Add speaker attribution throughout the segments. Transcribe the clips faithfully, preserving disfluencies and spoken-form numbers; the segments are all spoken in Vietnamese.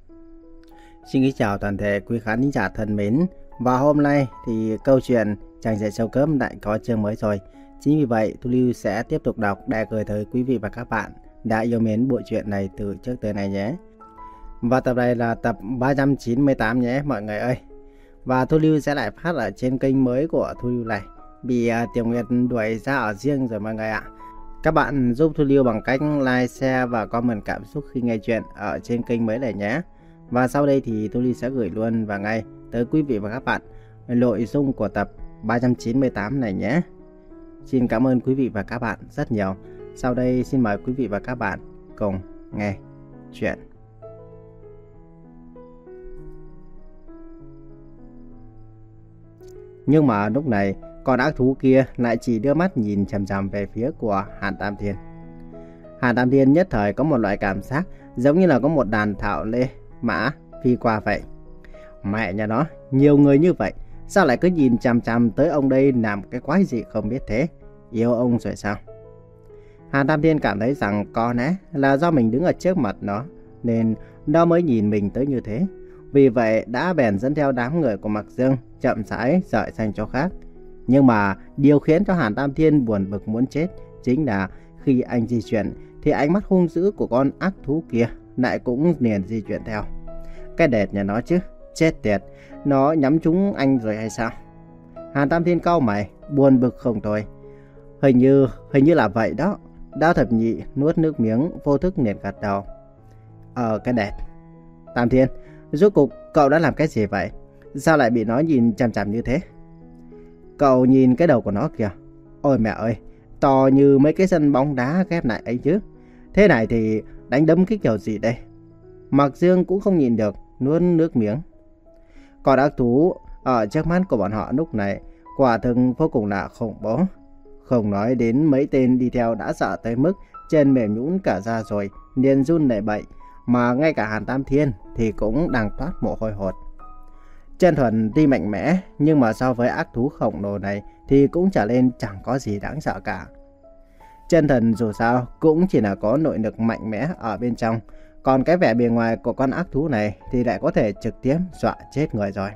Speaker 1: Xin kính chào toàn thể quý khán thính giả thân mến. Và hôm nay thì câu chuyện Chàng Rể Sâu Cớm lại có chương mới rồi. Chính vì vậy Thu Lưu sẽ tiếp tục đọc để gửi tới quý vị và các bạn đã yêu mến bộ truyện này từ trước tới nay nhé. Và tập này là tập ba trăm chín mươi tám nhé mọi người ơi. Và Thu Lưu sẽ lại phát ở trên kênh mới của Thu Lưu này. Bị uh, Tiểu Nguyệt đuổi ra ở riêng rồi mọi người ạ. Các bạn giúp Thu Lưu bằng cách like, share và comment cảm xúc khi nghe chuyện ở trên kênh mới này nhé. Và sau đây thì Thu Lưu sẽ gửi luôn và ngay tới quý vị và các bạn nội dung của tập ba trăm chín mươi tám này nhé. Xin cảm ơn quý vị và các bạn rất nhiều. Sau đây xin mời quý vị và các bạn cùng nghe chuyện. Nhưng mà lúc này con ác thú kia lại chỉ đưa mắt nhìn chằm chằm về phía của Hàn Tam Thiên. Hàn Tam Thiên nhất thời có một loại cảm giác giống như là có một đàn thảo lê mã phi qua vậy. Mẹ nhà nó, nhiều người như vậy, sao lại cứ nhìn chằm chằm tới ông đây làm cái quái gì không biết thế? Yêu ông rồi sao? Hàn Tam Thiên cảm thấy rằng có lẽ là do mình đứng ở trước mặt nó, nên nó mới nhìn mình tới như thế. Vì vậy đã bèn dẫn theo đám người của Mạc Dương chậm rãi rời sang chỗ khác. Nhưng mà điều khiến cho Hàn Tam Thiên buồn bực muốn chết chính là khi anh di chuyển thì ánh mắt hung dữ của con ác thú kia lại cũng liền di chuyển theo. Cái đệt nhà nó chứ, chết tiệt, nó nhắm trúng anh rồi hay sao? Hàn Tam Thiên cau mày, buồn bực không thôi. Hình như, hình như là vậy đó. Đao Thập Nhị nuốt nước miếng, vô thức liền gật đầu. Ờ, cái đệt. Tam Thiên, rốt cục cậu đã làm cái gì vậy? Sao lại bị nó nhìn chằm chằm như thế? Cậu nhìn cái đầu của nó kìa. Ôi mẹ ơi, to như mấy cái sân bóng đá ghép lại ấy chứ. Thế này thì đánh đấm cái kiểu gì đây? Mạc Dương cũng không nhìn được, nuốt nước miếng. Con ác thú ở trước mắt của bọn họ lúc này quả thực vô cùng là khủng bố. Không nói đến mấy tên đi theo đã sợ tới mức chân mềm nhũn cả ra rồi, liền run lẩy bẩy, mà ngay cả Hàn Tam Thiên thì cũng đang toát mồ hôi hột. Chân Thuần tuy mạnh mẽ, nhưng mà so với ác thú khổng lồ này thì cũng trở lên chẳng có gì đáng sợ cả. Chân Thần dù sao cũng chỉ là có nội lực mạnh mẽ ở bên trong, còn cái vẻ bề ngoài của con ác thú này thì lại có thể trực tiếp dọa chết người rồi.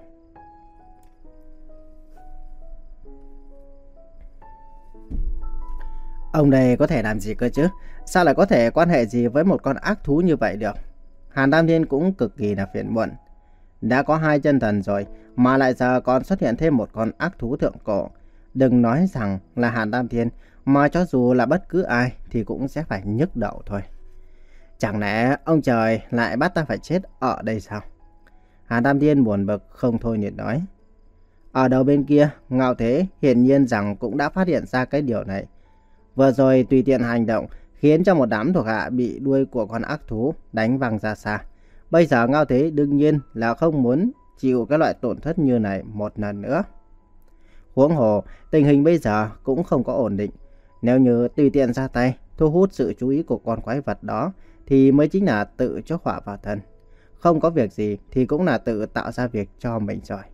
Speaker 1: Ông đây có thể làm gì cơ chứ? Sao lại có thể quan hệ gì với một con ác thú như vậy được? Hàn Tam Thiên cũng cực kỳ là phiền muộn. Đã có hai chân thần rồi mà lại giờ còn xuất hiện thêm một con ác thú thượng cổ. Đừng nói rằng là Hàn Tam Thiên, mà cho dù là bất cứ ai thì cũng sẽ phải nhức đầu thôi. Chẳng lẽ ông trời lại bắt ta phải chết ở đây sao? Hàn Tam Thiên buồn bực không thôi liền nói. Ở đầu bên kia, Ngạo Thế hiển nhiên rằng cũng đã phát hiện ra cái điều này. Vừa rồi tùy tiện hành động khiến cho một đám thuộc hạ bị đuôi của con ác thú đánh văng ra xa. Bây giờ Ngạo Thế đương nhiên là không muốn chịu cái loại tổn thất như này một lần nữa. Huống hồ, tình hình bây giờ cũng không có ổn định. Nếu như tùy tiện ra tay thu hút sự chú ý của con quái vật đó thì mới chính là tự chuốc họa vào thân. Không có việc gì thì cũng là tự tạo ra việc cho mình rồi.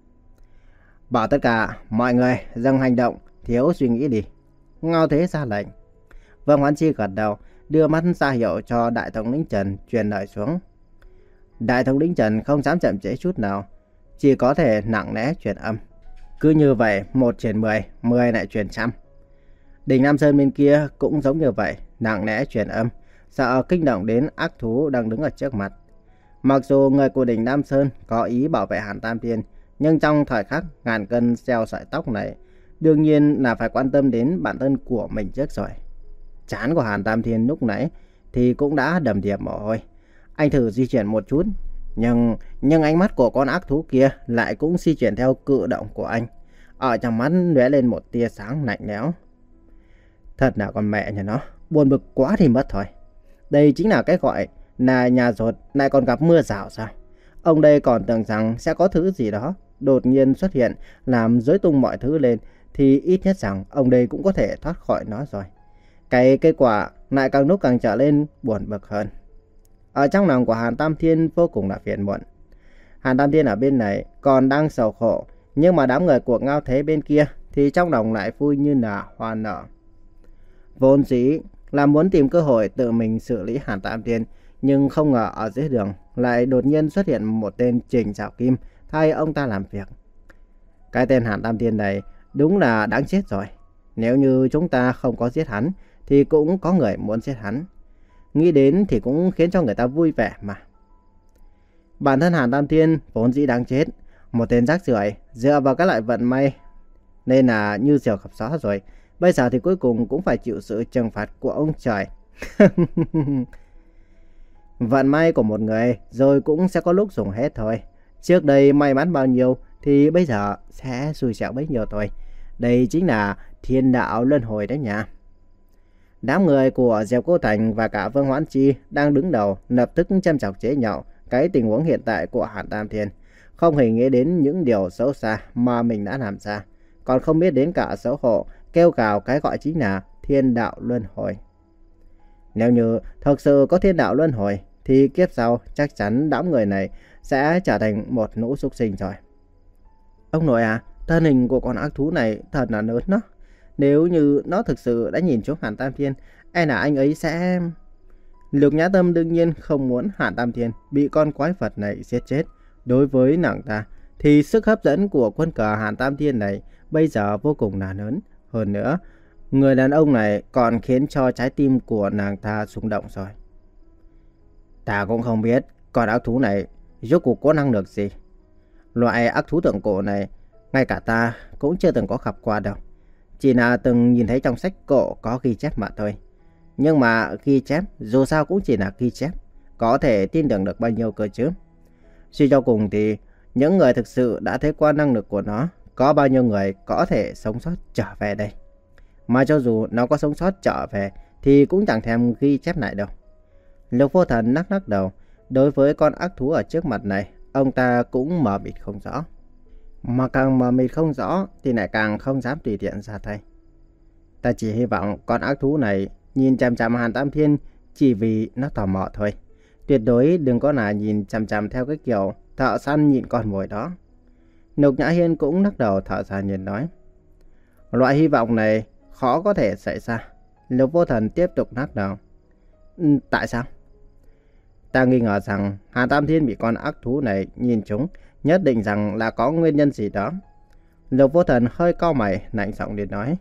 Speaker 1: Bảo tất cả mọi người dừng hành động, thiếu suy nghĩ đi. Ngao Thế ra lệnh. Vương Hoán Chi gật đầu, đưa mắt ra hiệu cho Đại thống lĩnh Trần truyền lời xuống. Đại thống lĩnh Trần không dám chậm trễ chút nào, chỉ có thể nặng nẽ truyền âm. Cứ như vậy, một truyền mười, mười lại truyền trăm. Đỉnh Nam Sơn bên kia cũng giống như vậy, nặng nẽ truyền âm, sợ kinh động đến ác thú đang đứng ở trước mặt. Mặc dù người của đỉnh Nam Sơn có ý bảo vệ Hàn Tam Thiên, nhưng trong thời khắc ngàn cân treo sợi tóc này, đương nhiên là phải quan tâm đến bản thân của mình trước rồi. Trán của Hàn Tam Thiên lúc nãy thì cũng đã đầm đìa mồ hôi. Anh thử di chuyển một chút, nhưng nhưng ánh mắt của con ác thú kia lại cũng di chuyển theo cử động của anh. Ở trong mắt lóe lên một tia sáng lạnh lẽo. Thật là con mẹ nhà nó, buồn bực quá thì mất thôi. Đây chính là cái gọi là nhà rột lại còn gặp mưa rào sao? Ông đây còn tưởng rằng sẽ có thứ gì đó đột nhiên xuất hiện làm rối tung mọi thứ lên, thì ít nhất rằng ông đây cũng có thể thoát khỏi nó rồi. Cái kết quả lại càng lúc càng trở lên buồn bực hơn. Ở trong lòng của Hàn Tam Thiên vô cùng là phiền muộn. Hàn Tam Thiên ở bên này còn đang sầu khổ, nhưng mà đám người của Ngao Thế bên kia thì trong lòng lại vui như là hoa nở. Vốn dĩ là muốn tìm cơ hội tự mình xử lý Hàn Tam Thiên, Nhưng không ngờ ở dưới đường lại đột nhiên xuất hiện một tên Trình Trảo Kim thay ông ta làm việc. Cái tên Hàn Tam Thiên này đúng là đáng chết rồi. Nếu như chúng ta không có giết hắn thì cũng có người muốn giết hắn. Nghĩ đến thì cũng khiến cho người ta vui vẻ mà. Bản thân Hàn Tam Thiên vốn dĩ đáng chết, một tên rác rưởi dựa vào các loại vận may nên là như diều gặp gió rồi. Bây giờ thì cuối cùng cũng phải chịu sự trừng phạt của ông trời. Vận may của một người rồi cũng sẽ có lúc dùng hết thôi. Trước đây may mắn bao nhiêu thì bây giờ sẽ xui xẻo bấy nhiêu thôi. Đây chính là thiên đạo luân hồi đấy nha. Đám người của Diệp Cô Thành và cả Vương Hoãn Chi đang đứng đầu lập tức châm chọc chế nhạo cái tình huống hiện tại của Hàn Tam Thiên. Không hề nghĩ đến những điều xấu xa mà mình đã làm ra. Còn không biết đến cả xấu hổ kêu gào cái gọi chính là thiên đạo luân hồi. Nếu như thực sự có thiên đạo luân hồi thì kiếp sau chắc chắn đám người này sẽ trở thành một lũ súc sinh rồi. Ông nội à, thân hình của con ác thú này thật là lớn đó. Nếu như nó thực sự đã nhìn trúng Hàn Tam Thiên, e là anh ấy sẽ... Lục Nhã Tâm đương nhiên không muốn Hàn Tam Thiên bị con quái vật này giết chết. Đối với nàng ta thì sức hấp dẫn của quân cờ Hàn Tam Thiên này bây giờ vô cùng là lớn. Hơn nữa, người đàn ông này còn khiến cho trái tim của nàng ta rung động rồi. Ta cũng không biết con ác thú này rốt cuộc có năng lực gì. Loại ác thú thượng cổ này ngay cả ta cũng chưa từng có gặp qua đâu. Chỉ là từng nhìn thấy trong sách cổ có ghi chép mà thôi. Nhưng mà ghi chép dù sao cũng chỉ là ghi chép, có thể tin tưởng được bao nhiêu cơ chứ. Suy cho cùng thì những người thực sự đã thấy qua năng lực của nó, có bao nhiêu người có thể sống sót trở về đây. Mà cho dù nó có sống sót trở về thì cũng chẳng thèm ghi chép lại đâu. Lục Vô Thần lắc lắc đầu. Đối với con ác thú ở trước mặt này, ông ta cũng mờ mịt không rõ. Mà càng mờ mịt không rõ thì lại càng không dám tùy tiện ra tay. Ta chỉ hy vọng con ác thú này nhìn chằm chằm Hàn Tam Thiên chỉ vì nó tò mò thôi. Tuyệt đối đừng có là nhìn chằm chằm theo cái kiểu thợ săn nhịn con mồi đó. Lục Nhã Hiên cũng lắc đầu thở dài nhìn nói. Loại hy vọng này khó có thể xảy ra. Lục Vô Thần tiếp tục lắc đầu. Ừ, tại sao? Ta nghi ngờ rằng Hàn Tam Thiên bị con ác thú này nhìn trúng, nhất định rằng là có nguyên nhân gì đó. Lục Vô Thần hơi cau mày, lạnh giọng để nói.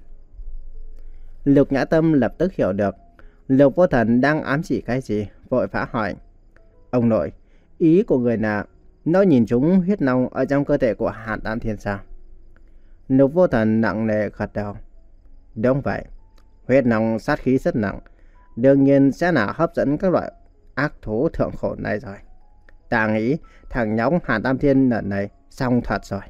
Speaker 1: Lục Nhã Tâm lập tức hiểu được Lục Vô Thần đang ám chỉ cái gì, vội vã hỏi. Ông nội, ý của người là nó nhìn trúng huyết nong ở trong cơ thể của Hàn Tam Thiên sao? Lục Vô Thần nặng nề gật đầu. Đúng vậy, huyết nong sát khí rất nặng, đương nhiên sẽ là hấp dẫn các loại ác thú thượng khổ này rồi. Ta nghĩ thằng nhóc Hàn Tam Thiên lần này xong thật rồi.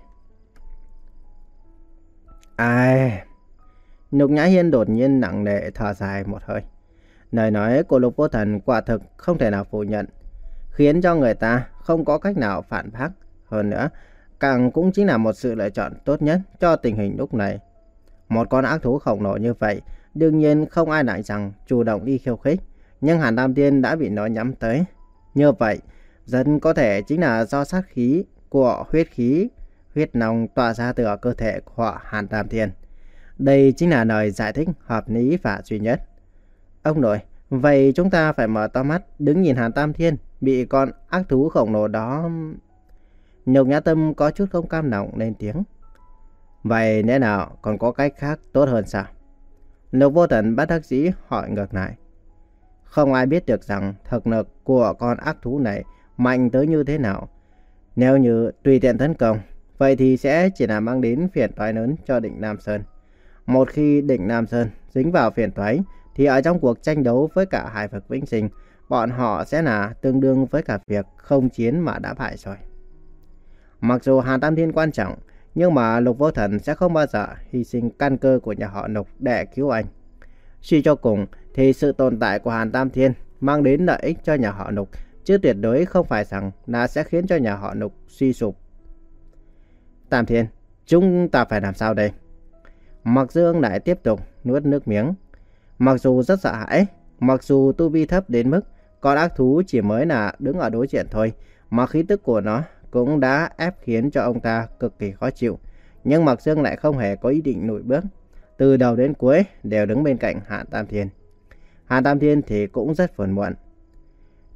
Speaker 1: Ai... Lục Nhã Hiên đột nhiên nặng nề thở dài một hơi. Lời nói của Lục Vô Thần quả thực không thể nào phủ nhận, khiến cho người ta không có cách nào phản bác. Hơn nữa, càng cũng chính là một sự lựa chọn tốt nhất cho tình hình lúc này. Một con ác thú khổng lồ như vậy, đương nhiên không ai lại rằng chủ động đi khiêu khích. Nhưng Hàn Tam Thiên đã bị nó nhắm tới. Như vậy, rất có thể chính là do sát khí của huyết khí, huyết nong tỏa ra từ cơ thể của Hàn Tam Thiên. Đây chính là lời giải thích hợp lý và duy nhất. Ông nội, vậy chúng ta phải mở to mắt đứng nhìn Hàn Tam Thiên bị con ác thú khổng lồ đó... Lục Nhã Tâm có chút không cam lòng lên tiếng. Vậy lẽ nào còn có cách khác tốt hơn sao? Lục Vô Thần bất đắc dĩ hỏi ngược lại. Không ai biết được rằng thực lực của con ác thú này mạnh tới như thế nào. Nếu như tùy tiện tấn công, vậy thì sẽ chỉ là mang đến phiền toái lớn cho Định Nam Sơn. Một khi Định Nam Sơn dính vào phiền toái, thì ở trong cuộc tranh đấu với cả hải vực vĩnh sinh, bọn họ sẽ là tương đương với cả việc không chiến mà đã bại rồi. Mặc dù Hàn Tam Thiên quan trọng, nhưng mà Lục Vô Thần sẽ không bao giờ hy sinh căn cơ của nhà họ Lục để cứu anh. Suy cho cùng thì sự tồn tại của Hàn Tam Thiên mang đến lợi ích cho nhà họ Lục, chứ tuyệt đối không phải rằng là sẽ khiến cho nhà họ Lục suy sụp. Tam Thiên, chúng ta phải làm sao đây? Mặc Dương lại tiếp tục nuốt nước miếng. Mặc dù rất sợ hãi, mặc dù tu vi thấp đến mức con ác thú chỉ mới là đứng ở đối diện thôi, mà khí tức của nó cũng đã ép khiến cho ông ta cực kỳ khó chịu. Nhưng Mặc Dương lại không hề có ý định lùi bước. Từ đầu đến cuối đều đứng bên cạnh Hàn Tam Thiên. Hàn Tam Thiên thì cũng rất phiền muộn.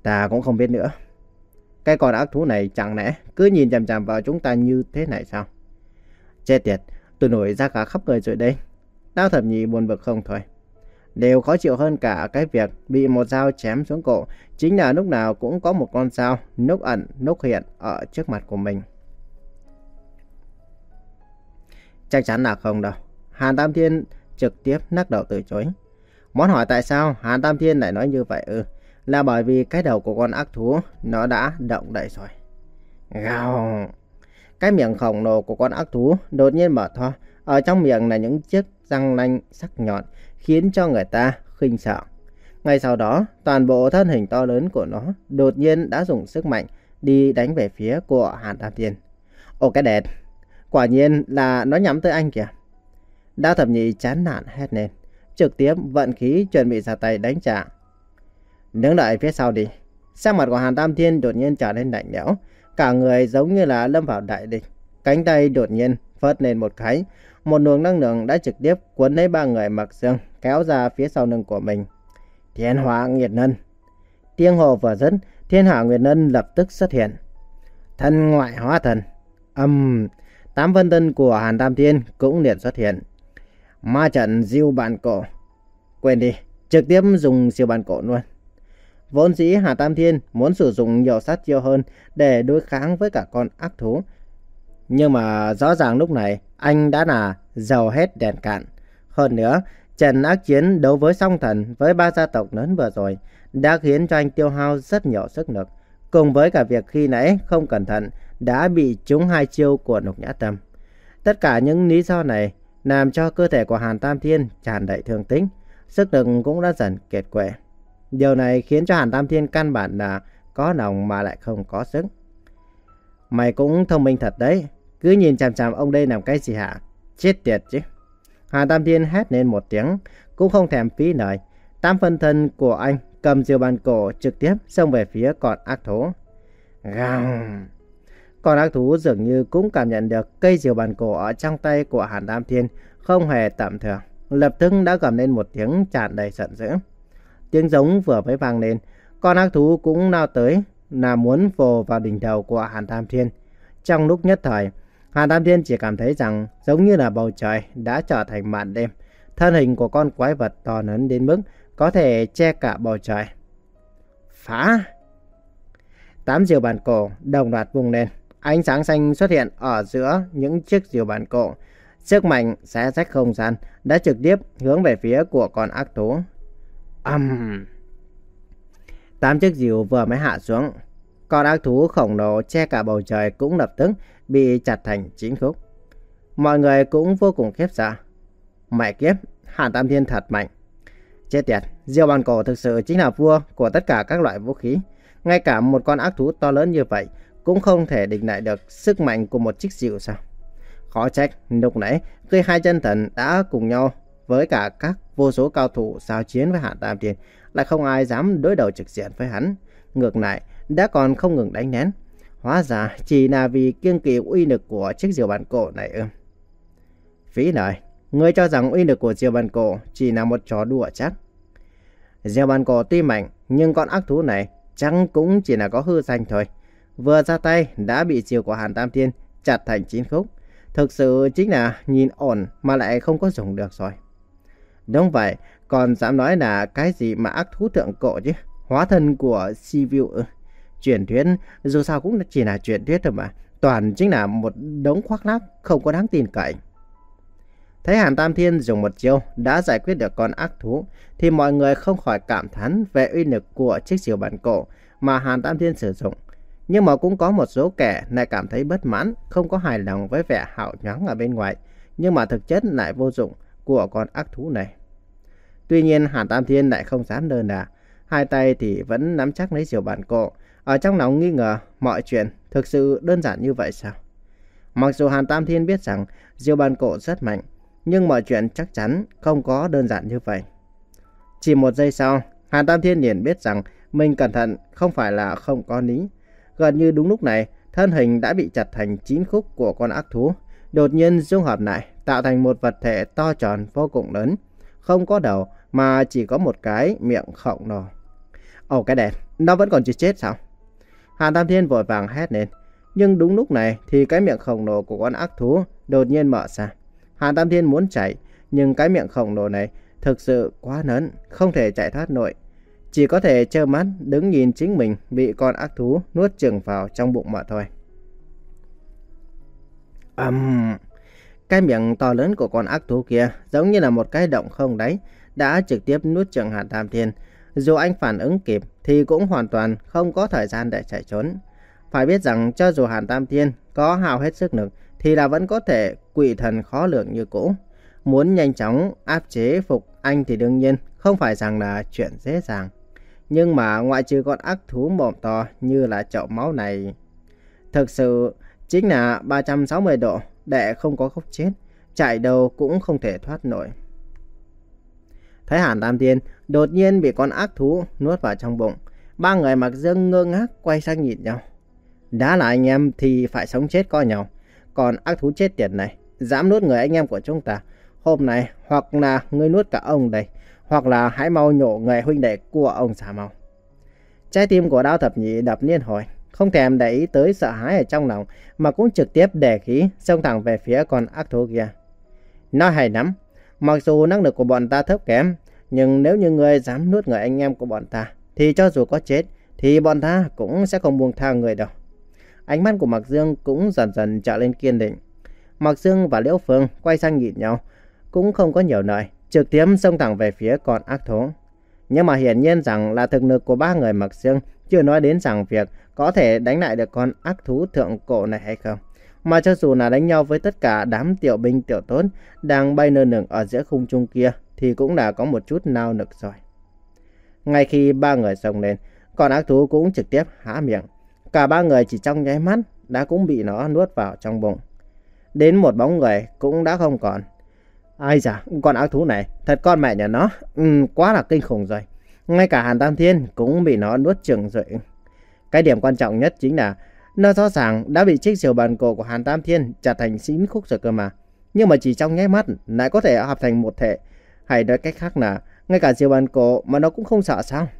Speaker 1: Ta cũng không biết nữa. Cái con ác thú này chẳng lẽ cứ nhìn chằm chằm vào chúng ta như thế này sao? Chết tiệt, tôi nổi da cả khắp người rồi đây. Đao Thập Nhị buồn bực không thôi. Điều khó chịu hơn cả cái việc bị một dao chém xuống cổ chính là lúc nào cũng có một con dao núp ẩn núp hiện ở trước mặt của mình. Chắc chắn là không đâu. Hàn Tam Thiên trực tiếp lắc đầu từ chối. Muốn hỏi tại sao Hàn Tam Thiên lại nói như vậy ư? Là bởi vì cái đầu của con ác thú nó đã động đậy rồi. Gào! Cái miệng khổng lồ của con ác thú đột nhiên mở to. Ở trong miệng là những chiếc răng nanh sắc nhọn khiến cho người ta khinh sợ. Ngay sau đó, toàn bộ thân hình to lớn của nó đột nhiên đã dùng sức mạnh đi đánh về phía của Hàn Tam Thiên. Ồ cái đệt! Quả nhiên là nó nhắm tới anh kìa. Đao Thập Nhị chán nản hét lên, trực tiếp vận khí chuẩn bị ra tay đánh trả. Đứng đợi phía sau đi. Sắc mặt của Hàn Tam Thiên đột nhiên trở nên lạnh lẽo, cả người giống như là lâm vào đại địch. Cánh tay đột nhiên phất lên một cái, một luồng năng lượng đã trực tiếp cuốn lấy ba người mặc xương kéo ra phía sau lưng của mình. Thiên Hỏa Nguyệt Ngân. Tiếng hồ vừa dứt, Thiên Hỏa Nguyệt Ngân lập tức xuất hiện. Thân ngoại hóa thần. Âm um, tám phân thân của Hàn Tam Thiên cũng liền xuất hiện. Ma trận diêu bản cổ. Quên đi, trực tiếp dùng diêu bản cổ luôn. Vốn dĩ Hàn Tam Thiên muốn sử dụng nhiều sát chiêu hơn để đối kháng với cả con ác thú. Nhưng mà rõ ràng lúc này anh đã là dầu hết đèn cạn. Hơn nữa, trận ác chiến đấu với song thần với ba gia tộc lớn vừa rồi đã khiến cho anh tiêu hao rất nhiều sức lực. Cùng với cả việc khi nãy không cẩn thận đã bị trúng hai chiêu của Lục Nhã Tâm. Tất cả những lý do này làm cho cơ thể của Hàn Tam Thiên tràn đầy thương tích, sức lực cũng đã dần kiệt quệ. Điều này khiến cho Hàn Tam Thiên căn bản là có lòng mà lại không có sức. Mày cũng thông minh thật đấy, cứ nhìn chằm chằm ông đây làm cái gì hả? Chết tiệt chứ. Hàn Tam Thiên hét lên một tiếng, cũng không thèm phí lời. Tám phân thân của anh cầm diều bàn cổ trực tiếp xông về phía con ác thú. Gào! Con ác thú dường như cũng cảm nhận được cây diều bàn cổ ở trong tay của Hàn Tam Thiên không hề tầm thường, lập tức đã gầm lên một tiếng tràn đầy giận dữ. Tiếng giống vừa mới vang lên, con ác thú cũng lao tới là muốn vồ vào đỉnh đầu của Hàn Tam Thiên. Trong lúc nhất thời, Hàn Tam Thiên chỉ cảm thấy rằng giống như là bầu trời đã trở thành màn đêm. Thân hình của con quái vật to lớn đến mức có thể che cả bầu trời. Phá! Tám diều bàn cổ đồng loạt vung lên. Ánh sáng xanh xuất hiện ở giữa những chiếc diều bàn cổ. Sức mạnh xé rách không gian đã trực tiếp hướng về phía của con ác thú. Âm! Um. Tám chiếc diều vừa mới hạ xuống. Con ác thú khổng lồ che cả bầu trời cũng lập tức bị chặt thành chín khúc. Mọi người cũng vô cùng khiếp sợ. Mẹ kiếp, Hàn Tam Thiên thật mạnh. Chết tiệt, diều bàn cổ thực sự chính là vua của tất cả các loại vũ khí. Ngay cả một con ác thú to lớn như vậy cũng không thể địch lại được sức mạnh của một chiếc diều sao? Khó trách lúc nãy khi hai chân thần đã cùng nhau với cả các vô số cao thủ giao chiến với Hàn Tam Thiên, lại không ai dám đối đầu trực diện với hắn. Ngược lại, đã còn không ngừng đánh nén. Hóa ra chỉ là vì kiêng kỵ uy lực của chiếc diều bàn cổ này ư? Phí lời, ngươi cho rằng uy lực của diều bàn cổ chỉ là một trò đùa chắc? Diều bàn cổ tuy mạnh, nhưng con ác thú này chắc cũng chỉ là có hư danh thôi. Vừa ra tay đã bị diều của Hàn Tam Thiên chặt thành chín khúc. Thực sự chính là nhìn ổn mà lại không có dùng được rồi. Đúng vậy, còn dám nói là cái gì mà ác thú thượng cổ chứ? Hóa thân của Sivu ư? Truyền thuyết dù sao cũng chỉ là truyền thuyết thôi mà. Toàn chính là một đống khoác lác không có đáng tin cậy. Thấy Hàn Tam Thiên dùng một chiêu đã giải quyết được con ác thú, thì mọi người không khỏi cảm thán về uy lực của chiếc diều bàn cổ mà Hàn Tam Thiên sử dụng. Nhưng mà cũng có một số kẻ lại cảm thấy bất mãn, không có hài lòng với vẻ hào nhoáng ở bên ngoài, nhưng mà thực chất lại vô dụng của con ác thú này. Tuy nhiên Hàn Tam Thiên lại không dám lơ là, hai tay thì vẫn nắm chắc lấy diều bàn cổ, ở trong lòng nghi ngờ mọi chuyện thực sự đơn giản như vậy sao? Mặc dù Hàn Tam Thiên biết rằng diều bàn cổ rất mạnh, nhưng mọi chuyện chắc chắn không có đơn giản như vậy. Chỉ một giây sau, Hàn Tam Thiên liền biết rằng mình cẩn thận không phải là không có lý. Gần như đúng lúc này, thân hình đã bị chặt thành chín khúc của con ác thú đột nhiên dung hợp lại, tạo thành một vật thể to tròn vô cùng lớn, không có đầu mà chỉ có một cái miệng khổng lồ. Ồ cái đèn, nó vẫn còn chưa chết sao? Hàn Tam Thiên vội vàng hét lên. Nhưng đúng lúc này thì cái miệng khổng lồ của con ác thú đột nhiên mở ra. Hàn Tam Thiên muốn chạy, nhưng cái miệng khổng lồ này thực sự quá lớn, không thể chạy thoát nổi. Chỉ có thể trơ mắt đứng nhìn chính mình bị con ác thú nuốt chửng vào trong bụng mà thôi. Ầm! Um, cái miệng to lớn của con ác thú kia giống như là một cái động không đáy, đã trực tiếp nuốt chửng Hàn Tam Thiên. Dù anh phản ứng kịp thì cũng hoàn toàn không có thời gian để chạy trốn. Phải biết rằng cho dù Hàn Tam Thiên có hao hết sức lực thì là vẫn có thể quỷ thần khó lường như cũ. Muốn nhanh chóng áp chế phục anh thì đương nhiên không phải rằng là chuyện dễ dàng. Nhưng mà ngoại trừ con ác thú mồm to như là chậu máu này, thực sự chính là ba trăm sáu mươi độ để không có khúc chết, chạy đâu cũng không thể thoát nổi. Thấy Hàn Tam Thiên đột nhiên bị con ác thú nuốt vào trong bụng, ba người mặc dương ngơ ngác quay sang nhìn nhau. Đã là anh em thì phải sống chết coi nhau. Còn ác thú chết tiệt này dám nuốt người anh em của chúng ta, hôm nay hoặc là ngươi nuốt cả ông đây, hoặc là hãy mau nhổ người huynh đệ của ông ra mau. Trái tim của Đao Thập Nhị đập liên hồi, không thèm để ý tới sợ hãi ở trong lòng, mà cũng trực tiếp đề khí xông thẳng về phía con ác thú kia. Nói hay lắm, mặc dù năng lực của bọn ta thấp kém, nhưng nếu như ngươi dám nuốt người anh em của bọn ta, thì cho dù có chết thì bọn ta cũng sẽ không buông tha người đâu. Ánh mắt của Mạc Dương cũng dần dần trở lên kiên định. Mạc Dương và Liễu Phương quay sang nhìn nhau, cũng không có nhiều lời, trực tiếp xông thẳng về phía con ác thú. Nhưng mà hiển nhiên rằng là thực lực của ba người Mạc Dương chưa nói đến rằng việc có thể đánh lại được con ác thú thượng cổ này hay không. Mà cho dù là đánh nhau với tất cả đám tiểu binh tiểu tốt đang bay nơ nửng ở giữa khung trung kia thì cũng đã có một chút nao nực rồi. Ngay khi ba người xông lên, con ác thú cũng trực tiếp há miệng. Cả ba người chỉ trong nháy mắt đã cũng bị nó nuốt vào trong bụng. Đến một bóng người cũng đã không còn. Ai da, con ác thú này thật con mẹ nhà nó, ừ, quá là kinh khủng rồi. Ngay cả Hàn Tam Thiên cũng bị nó nuốt chửng rồi. Cái điểm quan trọng nhất chính là nó rõ ràng đã bị chiếc diều bàn cổ của Hàn Tam Thiên chặt thành chín khúc rồi cơ mà. Nhưng mà chỉ trong nháy mắt lại có thể hợp thành một thể. Hay nói cách khác là ngay cả diều bàn cổ mà nó cũng không sợ sao?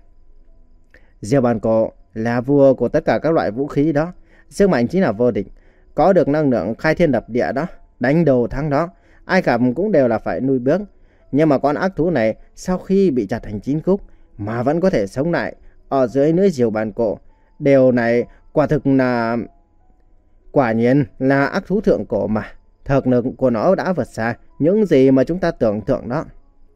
Speaker 1: Diều bàn cổ là vua của tất cả các loại vũ khí đó. Sức mạnh chính là vô địch. Có được năng lượng khai thiên lập địa đó, đánh đầu thắng đó, ai gặp cũng đều là phải nuôi bước. Nhưng mà con ác thú này sau khi bị chặt thành chín khúc mà vẫn có thể sống lại ở dưới lưỡi diều bàn cổ. Điều này quả thực là... Quả nhiên là ác thú thượng cổ mà. Thực lực của nó đã vượt xa những gì mà chúng ta tưởng tượng đó.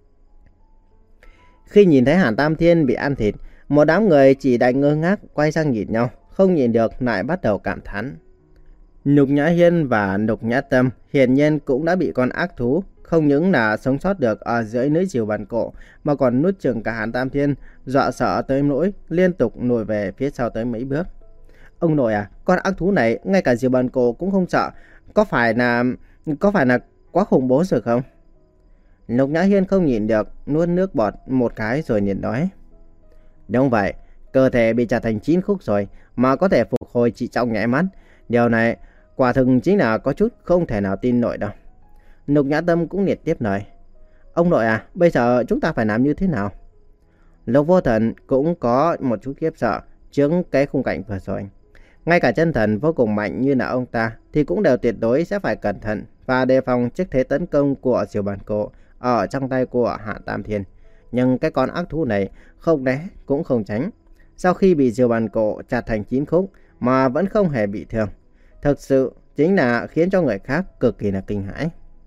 Speaker 1: Khi nhìn thấy Hàn Tam Thiên bị ăn thịt, một đám người chỉ đành ngơ ngác quay sang nhìn nhau, không nhìn được lại bắt đầu cảm thán. Nhục Nhã Hiên và Nhục Nhã Tâm hiển nhiên cũng đã bị con ác thú không những là sống sót được ở dưới lưỡi diều bàn cổ mà còn nuốt chửng cả Hàn Tam Thiên, dọa sợ tới nỗi liên tục lùi về phía sau tới mấy bước. Ông nội à, con ác thú này ngay cả diều bàn cổ cũng không sợ, có phải là có phải là quá khủng bố rồi không? Nhục Nhã Hiên không nhìn được, nuốt nước bọt một cái rồi nhìn nói. Đúng vậy, cơ thể bị chặt thành chín khúc rồi mà có thể phục hồi chỉ trong nháy mắt. Điều này quả thực chính là có chút không thể nào tin nổi đâu. Nhục Nhã Tâm cũng liệt tiếp nói. Ông nội à, bây giờ chúng ta phải làm như thế nào? Lục Vô Thần cũng có một chút khiếp sợ trước cái khung cảnh vừa rồi. Ngay cả chân thần vô cùng mạnh như là ông ta thì cũng đều tuyệt đối sẽ phải cẩn thận và đề phòng trước thế tấn công của diều bàn cổ ở trong tay của Hạ Tam Thiên. Nhưng cái con ác thú này không né cũng không tránh. Sau khi bị diều bàn cổ chặt thành chín khúc mà vẫn không hề bị thương, thực sự chính là khiến cho người khác cực kỳ là kinh hãi.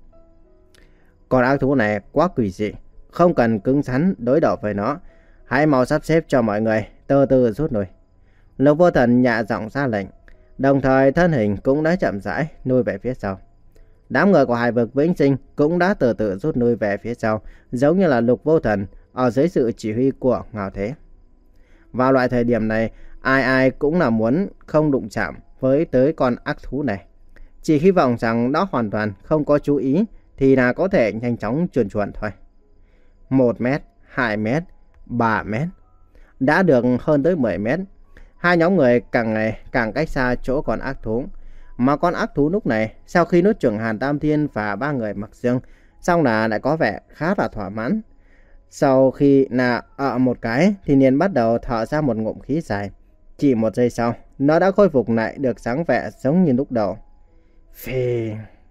Speaker 1: Con ác thú này quá quỷ dị, không cần cứng rắn đối đầu với nó. Hãy mau sắp xếp cho mọi người từ từ rút lui. Lục Vô Thần nhẹ giọng ra lệnh, đồng thời thân hình cũng đã chậm rãi nuôi về phía sau. Đám người của Hải Vực Vĩnh Sinh cũng đã từ từ rút lui về phía sau, giống như là Lục Vô Thần ở dưới sự chỉ huy của Ngao Thế. Vào loại thời điểm này, ai ai cũng là muốn không đụng chạm với tới con ác thú này. Chỉ hy vọng rằng nó hoàn toàn không có chú ý thì là có thể nhanh chóng chuồn chuồn thôi. Một mét, hai mét, ba mét. Đã được hơn tới mười mét. Hai nhóm người càng ngày càng cách xa chỗ con ác thú. Mà con ác thú lúc này sau khi nuốt chửng Hàn Tam Thiên và ba người Mặc Dương, xong là lại có vẻ khá là thỏa mãn. Sau khi nạ ở một cái thì Niên bắt đầu thở ra một ngụm khí dài. Chỉ một giây sau, nó đã khôi phục lại được dáng vẻ giống như lúc đầu. Phì.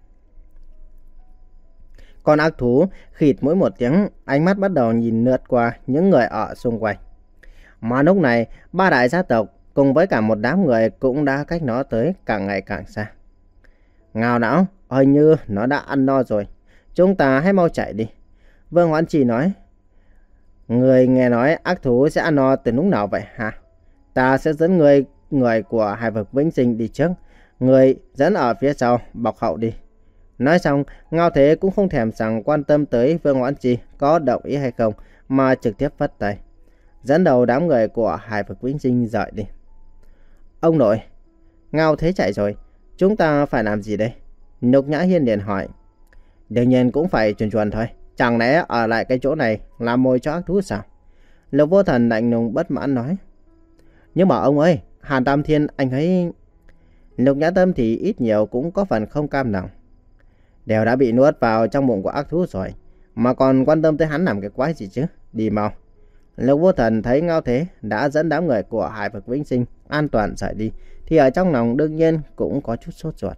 Speaker 1: Con ác thú khịt mũi một tiếng, ánh mắt bắt đầu nhìn lướt qua những người ở xung quanh. Mà lúc này, ba đại gia tộc cùng với cả một đám người cũng đã cách nó tới càng ngày càng xa. Ngao não, hình như nó đã ăn no rồi. Chúng ta hãy mau chạy đi. Vương Hoãn Trì nói. Người nghe nói ác thú sẽ ăn no từ lúc nào vậy hả? Ta sẽ dẫn người, người của Hải vực Vĩnh Sinh đi trước. Người dẫn ở phía sau, bọc hậu đi. Nói xong, Ngao Thế cũng không thèm rằng quan tâm tới Vương Hoãn Trì có đồng ý hay không, mà trực tiếp vất tay, dẫn đầu đám người của Hải vực Vĩnh Sinh rời đi. Ông nội, Ngao Thế chạy rồi, chúng ta phải làm gì đây? Nhục Nhã Hiên liền hỏi. Đương nhiên cũng phải chuồn chuồn thôi, chẳng lẽ ở lại cái chỗ này làm mồi cho ác thú sao? Lục Vô Thần lạnh lùng bất mãn nói. Nhưng mà ông ơi, Hàn Tam Thiên anh thấy... Lục Nhã Tâm thì ít nhiều cũng có phần không cam lòng. Đều đã bị nuốt vào trong bụng của ác thú rồi, mà còn quan tâm tới hắn làm cái quái gì chứ? Đi mau. Lục Vô Thần thấy Ngao Thế đã dẫn đám người của Hải vực Vĩnh Sinh an toàn rời đi, thì ở trong lòng đương nhiên cũng có chút sốt ruột.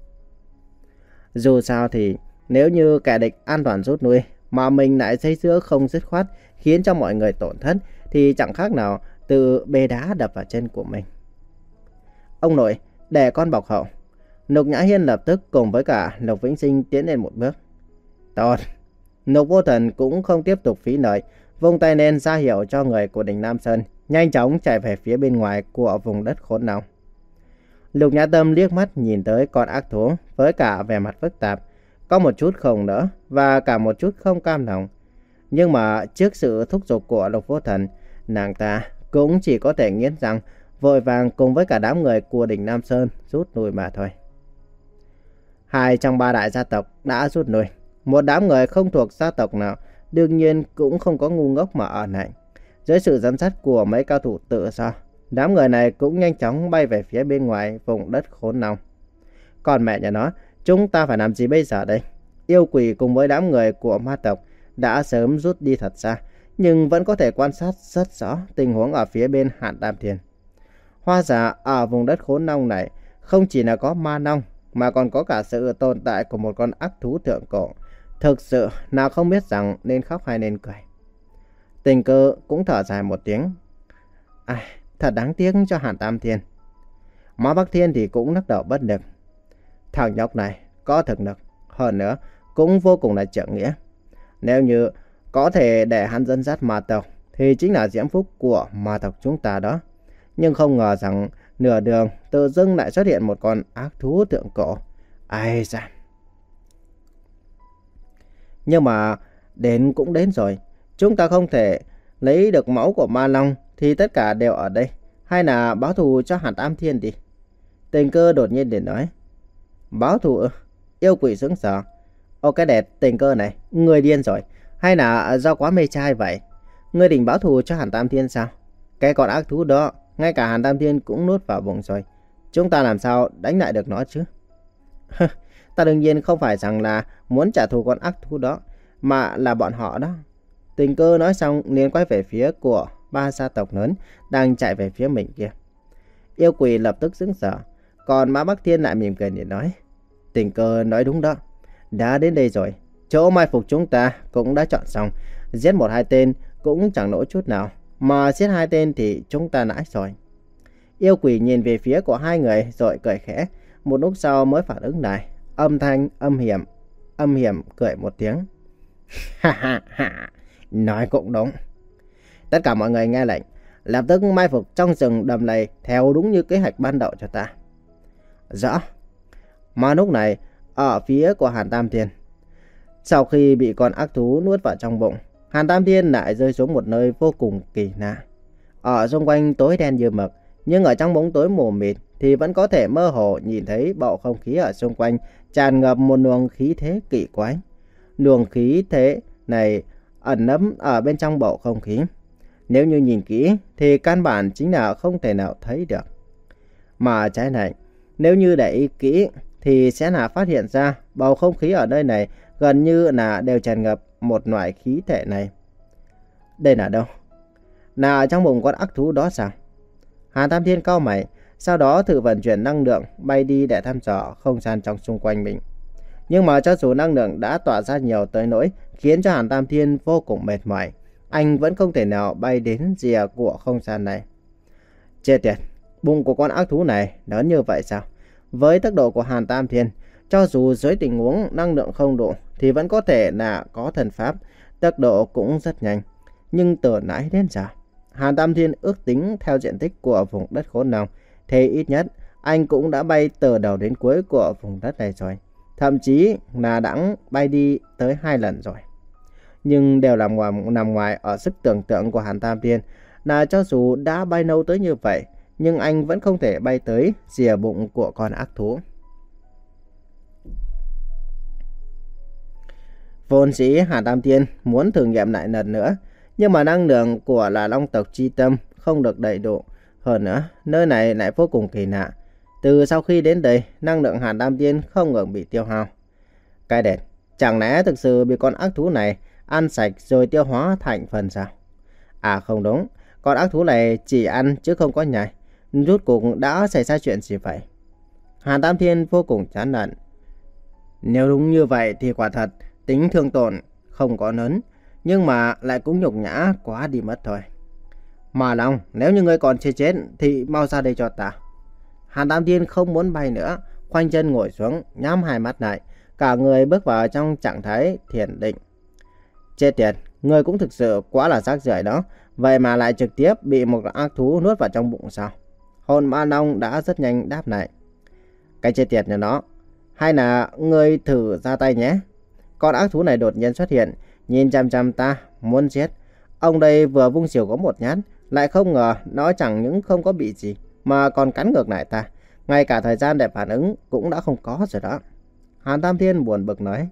Speaker 1: Dù sao thì nếu như kẻ địch an toàn rút lui mà mình lại dây dưa không dứt khoát khiến cho mọi người tổn thất, thì chẳng khác nào từ bê đá đập vào chân của mình. Ông nội, để con bọc hậu. Lục Nhã Hiên lập tức cùng với cả Lục Vĩnh Sinh tiến lên một bước. Tốt. Lục Vô Thần cũng không tiếp tục phí lời, vung tay lên ra hiệu cho người của đỉnh Nam Sơn nhanh chóng chạy về phía bên ngoài của vùng đất khốn nào. Lục Nhã Tâm liếc mắt nhìn tới con ác thú với cả vẻ mặt phức tạp, có một chút không nỡ và cả một chút không cam lòng. Nhưng mà trước sự thúc giục của Lục Vô Thần, nàng ta cũng chỉ có thể nghiến răng, vội vàng cùng với cả đám người của đỉnh Nam Sơn rút lui mà thôi. Hai trong ba đại gia tộc đã rút lui. Một đám người không thuộc gia tộc nào đương nhiên cũng không có ngu ngốc mà ở lại. Dưới sự giám sát của mấy cao thủ tự do, đám người này cũng nhanh chóng bay về phía bên ngoài vùng đất khốn nóng. Còn mẹ nhà nó, chúng ta phải làm gì bây giờ đây? Yêu quỷ cùng với đám người của ma tộc đã sớm rút đi thật xa, nhưng vẫn có thể quan sát rất rõ tình huống ở phía bên Hàn Tam Thiên. Hóa ra ở vùng đất khốn nông này không chỉ là có ma nông, mà còn có cả sự tồn tại của một con ác thú thượng cổ. Thực sự nào không biết rằng nên khóc hay nên cười. Tình Cơ cũng thở dài một tiếng. Ai, thật đáng tiếc cho Hàn Tam Thiên. Mã Bắc Thiên thì cũng lắc đầu bất lực. Thằng nhóc này có thực lực, hơn nữa cũng vô cùng là trượng nghĩa. Nếu như có thể để hắn dẫn dắt ma tộc thì chính là diễm phúc của ma tộc chúng ta đó. Nhưng không ngờ rằng nửa đường tự dưng lại xuất hiện một con ác thú thượng cổ. Ai da. Nhưng mà đến cũng đến rồi. Chúng ta không thể lấy được máu của ma long thì tất cả đều ở đây. Hay là báo thù cho Hàn Tam Thiên đi. Tình Cơ đột nhiên để nói. Báo thù ư? Yêu quỷ sững sờ. Ô cái đẹp Tình Cơ này, người điên rồi. Hay là do quá mê trai vậy? Ngươi định báo thù cho Hàn Tam Thiên sao? Cái con ác thú đó, ngay cả Hàn Tam Thiên cũng nuốt vào bụng rồi. Chúng ta làm sao đánh lại được nó chứ? Ta đương nhiên không phải rằng là muốn trả thù con ác thú đó, mà là bọn họ đó. Tình Cơ nói xong liền quay về phía của ba gia tộc lớn đang chạy về phía mình kia. Yêu quỷ lập tức sững sờ, còn Mã Bắc Thiên lại mỉm cười để nói. Tình Cơ nói đúng đó, đã đến đây rồi. Chỗ mai phục chúng ta cũng đã chọn xong. Giết một hai tên cũng chẳng nổi chút nào, mà giết hai tên thì chúng ta nãi rồi. Yêu quỷ nhìn về phía của hai người rồi cười khẽ. Một lúc sau mới phản ứng lại, âm thanh âm hiểm, âm hiểm cười một tiếng. Ha ha ha, nói cũng đúng. Tất cả mọi người nghe lệnh, lập tức mai phục trong rừng đầm lầy theo đúng như kế hoạch ban đầu cho ta. Rõ. Mà lúc này, ở phía của Hàn Tam Thiên, sau khi bị con ác thú nuốt vào trong bụng, Hàn Tam Thiên lại rơi xuống một nơi vô cùng kỳ lạ. Ở xung quanh tối đen như mực, nhưng ở trong bóng tối mù mịt thì vẫn có thể mơ hồ nhìn thấy bầu không khí ở xung quanh tràn ngập một luồng khí thế kỳ quái. Luồng khí thế này ẩn nấp ở bên trong bầu không khí. Nếu như nhìn kỹ thì căn bản chính là không thể nào thấy được. Mà trái lại, nếu như để ý kỹ thì sẽ là phát hiện ra bầu không khí ở nơi này gần như là đều tràn ngập một loại khí thể này. Đây là đâu? Là ở trong bụng con ác thú đó sao? Hàn Tam Thiên cau mày, sau đó thử vận chuyển năng lượng bay đi để thăm dò không gian trong xung quanh mình. Nhưng mà cho dù năng lượng đã tỏa ra nhiều tới nỗi khiến cho Hàn Tam Thiên vô cùng mệt mỏi, anh vẫn không thể nào bay đến rìa của không gian này. Chết tiệt, bụng của con ác thú này lớn như vậy sao? Với tốc độ của Hàn Tam Thiên, cho dù dưới tình huống năng lượng không đủ thì vẫn có thể là có thần pháp, tốc độ cũng rất nhanh. Nhưng từ nãy đến giờ, Hàn Tam Thiên ước tính theo diện tích của vùng đất khốn nông, thì ít nhất anh cũng đã bay từ đầu đến cuối của vùng đất này rồi. Thậm chí là đã bay đi tới hai lần rồi. Nhưng đều nằm ngoài, nằm ngoài ở sức tưởng tượng của Hàn Tam Thiên, là cho dù đã bay lâu tới như vậy, nhưng anh vẫn không thể bay tới rìa bụng của con ác thú. Vốn dĩ Hàn Tam Thiên muốn thử nghiệm lại lần nữa, nhưng mà năng lượng của là Long tộc chi tâm không được đầy đủ. Hơn nữa, nơi này lại vô cùng kỳ lạ. Từ sau khi đến đây, năng lượng Hàn Tam Thiên không ngừng bị tiêu hao. Cái đệt, chẳng lẽ thực sự bị con ác thú này ăn sạch rồi tiêu hóa thành phần sao? À không đúng, con ác thú này chỉ ăn chứ không có nhai. Rốt cuộc đã xảy ra chuyện gì vậy? Hàn Tam Thiên vô cùng chán nản. Nếu đúng như vậy thì quả thật tính thương tổn không có lớn, nhưng mà lại cũng nhục nhã quá đi mất thôi. Mà Long, nếu như ngươi còn chưa chết thì mau ra đây cho ta. Hàn Tam Thiên không muốn bay nữa, khoanh chân ngồi xuống, nhắm hai mắt lại, cả người bước vào trong trạng thái thiền định. Chết tiệt, ngươi cũng thực sự quá là rác rưởi đó, vậy mà lại trực tiếp bị một ác thú nuốt vào trong bụng sao? Hồn Ma Long đã rất nhanh đáp lại. Cái chết tiệt nhà nó, hay là ngươi thử ra tay nhé. Con ác thú này đột nhiên xuất hiện, nhìn chằm chằm ta, muốn giết. Ông đây vừa vung chiều có một nhát, lại không ngờ nó chẳng những không có bị gì, mà còn cắn ngược lại ta. Ngay cả thời gian để phản ứng cũng đã không có rồi đó. Hàn Tam Thiên buồn bực nói.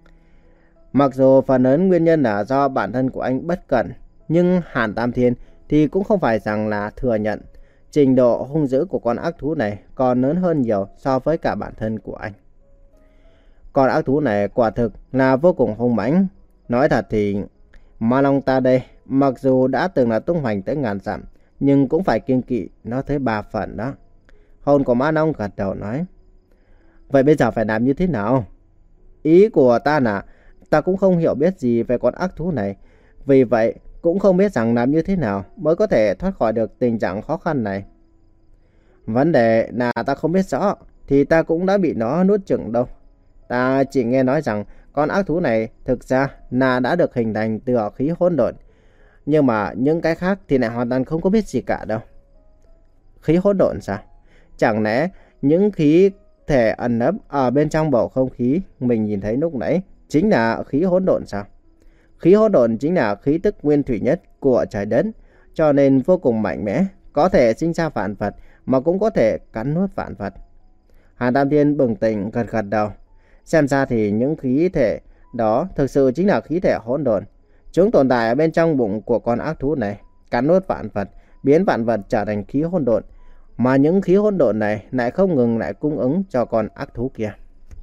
Speaker 1: Mặc dù phần lớn nguyên nhân là do bản thân của anh bất cẩn, nhưng Hàn Tam Thiên thì cũng không phải rằng là thừa nhận. Trình độ hung dữ của con ác thú này còn lớn hơn nhiều so với cả bản thân của anh. Con ác thú này quả thực là vô cùng hung mãnh. Nói thật thì Ma Long ta đây, mặc dù đã từng là tung hoành tới ngàn dặm, nhưng cũng phải kiêng kỵ nó tới ba phần đó. Hồn của Ma Long gật đầu nói. Vậy bây giờ phải làm như thế nào? Ý của ta là ta cũng không hiểu biết gì về con ác thú này. Vì vậy cũng không biết rằng làm như thế nào mới có thể thoát khỏi được tình trạng khó khăn này. Vấn đề là ta không biết rõ, thì ta cũng đã bị nó nuốt chửng đâu. Ta chỉ nghe nói rằng con ác thú này thực ra là đã được hình thành từ khí hỗn độn. Nhưng mà những cái khác thì lại hoàn toàn không có biết gì cả đâu. Khí hỗn độn sao? Chẳng lẽ những khí thể ẩn nấp ở bên trong bầu không khí mình nhìn thấy lúc nãy chính là khí hỗn độn sao? Khí hỗn độn chính là khí tức nguyên thủy nhất của trái đất, cho nên vô cùng mạnh mẽ, có thể sinh ra vạn vật mà cũng có thể cắn nuốt vạn vật. Hàn Tam Thiên bừng tỉnh gật gật đầu. Xem ra thì những khí thể đó thực sự chính là khí thể hỗn độn. Chúng tồn tại ở bên trong bụng của con ác thú này, cắn nuốt vạn vật, biến vạn vật trở thành khí hỗn độn. Mà những khí hỗn độn này lại không ngừng lại cung ứng cho con ác thú kia.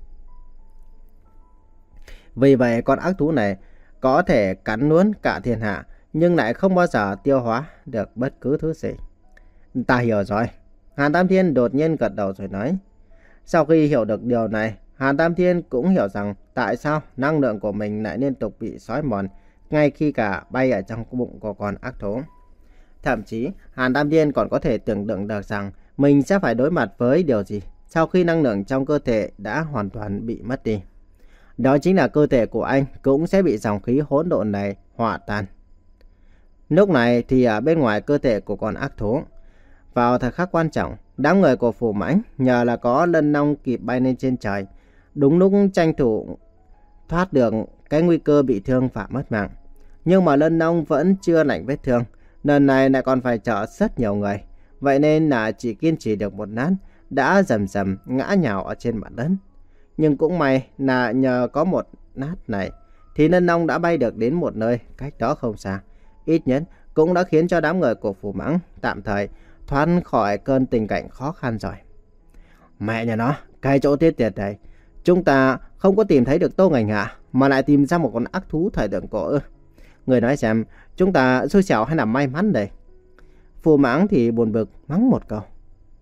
Speaker 1: Vì vậy con ác thú này có thể cắn nuốt cả thiên hạ, nhưng lại không bao giờ tiêu hóa được bất cứ thứ gì. Ta hiểu rồi. Hàn Tam Thiên đột nhiên gật đầu rồi nói. Sau khi hiểu được điều này, Hàn Tam Thiên cũng hiểu rằng tại sao năng lượng của mình lại liên tục bị xói mòn ngay khi cả bay ở trong bụng của con ác thú. Thậm chí, Hàn Tam Thiên còn có thể tưởng tượng được rằng mình sẽ phải đối mặt với điều gì sau khi năng lượng trong cơ thể đã hoàn toàn bị mất đi. Đó chính là cơ thể của anh cũng sẽ bị dòng khí hỗn độn này hòa tan. Lúc này thì ở bên ngoài cơ thể của con ác thú, vào thời khắc quan trọng, đám người của Phù Mãnh nhờ là có Lân Long kịp bay lên trên trời, đúng lúc tranh thủ thoát được cái nguy cơ bị thương và mất mạng. Nhưng mà Lân Long vẫn chưa lành vết thương, lần này lại còn phải chở rất nhiều người. Vậy nên là chỉ kiên trì được một lát đã rầm rầm ngã nhào ở trên mặt đất. Nhưng cũng may là nhờ có một lát này thì Lân Long đã bay được đến một nơi cách đó không xa. Ít nhất cũng đã khiến cho đám người của Phù Mãnh tạm thời thoát khỏi cơn tình cảnh khó khăn rồi. Mẹ nhà nó, cái chỗ tiết tiệt này, chúng ta không có tìm thấy được Tô Ngành Hạ mà lại tìm ra một con ác thú thời thượng cổ ư? Người nói xem, chúng ta xui xẻo hay là may mắn đây? Phù Mãng thì buồn bực mắng một câu.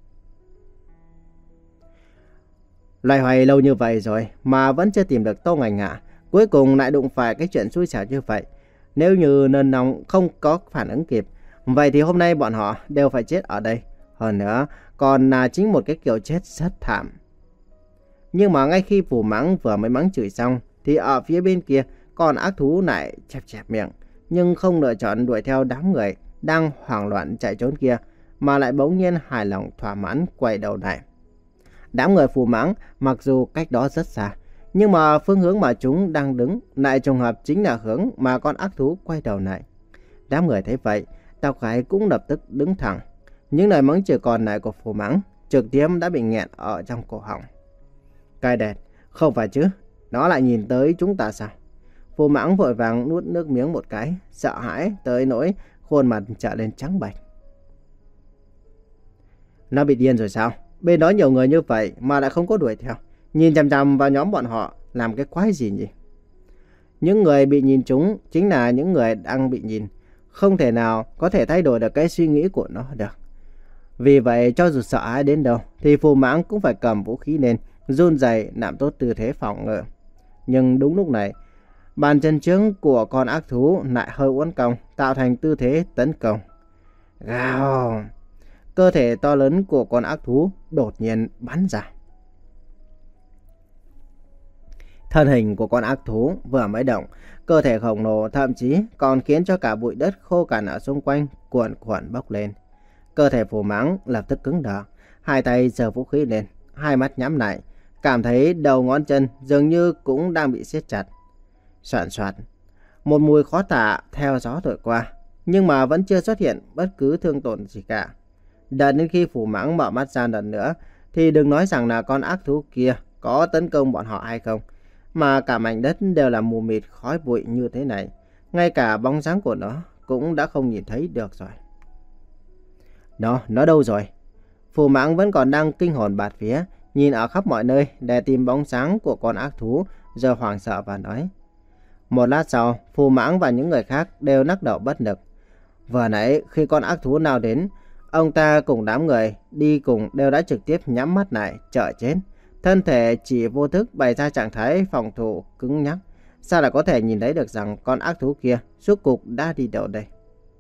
Speaker 1: Loay hoay lâu như vậy rồi mà vẫn chưa tìm được Tô Ngành Hạ. Cuối cùng lại đụng phải cái chuyện xui xẻo như vậy. Nếu như nân nóng không có phản ứng kịp, vậy thì hôm nay bọn họ đều phải chết ở đây. Hơn nữa, còn là chính một cái kiểu chết rất thảm. Nhưng mà ngay khi Phù Mãng vừa mới mắng chửi xong, thì ở phía bên kia, con ác thú lại chẹp chẹp miệng, nhưng không lựa chọn đuổi theo đám người đang hoảng loạn chạy trốn kia, mà lại bỗng nhiên hài lòng thỏa mãn quay đầu lại. Đám người Phù Mãng mặc dù cách đó rất xa, nhưng mà phương hướng mà chúng đang đứng lại trùng hợp chính là hướng mà con ác thú quay đầu lại. Đám người thấy vậy, tóc gáy cũng lập tức đứng thẳng. Những lời mắng chửi còn lại của Phù Mãng trực tiếp đã bị nghẹn ở trong cổ họng. Cay đệt, không phải chứ, nó lại nhìn tới chúng ta sao? Phù Mãng vội vàng nuốt nước miếng một cái, sợ hãi tới nỗi khuôn mặt trở lên trắng bệch. Nó bị điên rồi sao? Bên đó nhiều người như vậy mà lại không có đuổi theo. Nhìn chằm chằm vào nhóm bọn họ làm cái quái gì nhỉ? Những người bị nhìn trúng chính là những người đang bị nhìn. Không thể nào có thể thay đổi được cái suy nghĩ của nó được. Vì vậy cho dù sợ hãi đến đâu thì Phù Mãng cũng phải cầm vũ khí lên, run rẩy làm tốt tư thế phòng ngự. Nhưng đúng lúc này, bàn chân trước của con ác thú lại hơi uốn cong, tạo thành tư thế tấn công. Gào! Cơ thể to lớn của con ác thú đột nhiên bắn ra. Thân hình của con ác thú vừa mới động, cơ thể khổng lồ thậm chí còn khiến cho cả bụi đất khô cằn ở xung quanh cuộn cuộn bốc lên. Cơ thể Phù Mãng lập tức cứng đờ, hai tay giơ vũ khí lên, hai mắt nhắm lại, cảm thấy đầu ngón chân dường như cũng đang bị siết chặt. Soạn soạt, một mùi khó tả theo gió thổi qua, nhưng mà vẫn chưa xuất hiện bất cứ thương tổn gì cả. Đợi đến khi Phù Mãng mở mắt ra lần nữa, thì đừng nói rằng là con ác thú kia có tấn công bọn họ hay không, mà cả mảnh đất đều là mù mịt khói bụi như thế này, ngay cả bóng dáng của nó cũng đã không nhìn thấy được rồi. Nó, nó đâu rồi? Phù Mãng vẫn còn đang kinh hồn bạt vía, nhìn ở khắp mọi nơi để tìm bóng dáng của con ác thú, rồi hoảng sợ và nói. Một lát sau, Phù Mãng và những người khác đều lắc đầu bất lực. Vừa nãy khi con ác thú nào đến, ông ta cùng đám người đi cùng đều đã trực tiếp nhắm mắt lại, chờ chết. Thân thể chỉ vô thức bày ra trạng thái phòng thủ cứng nhắc. Sao lại có thể nhìn thấy được rằng con ác thú kia suốt cục đã đi đâu đây?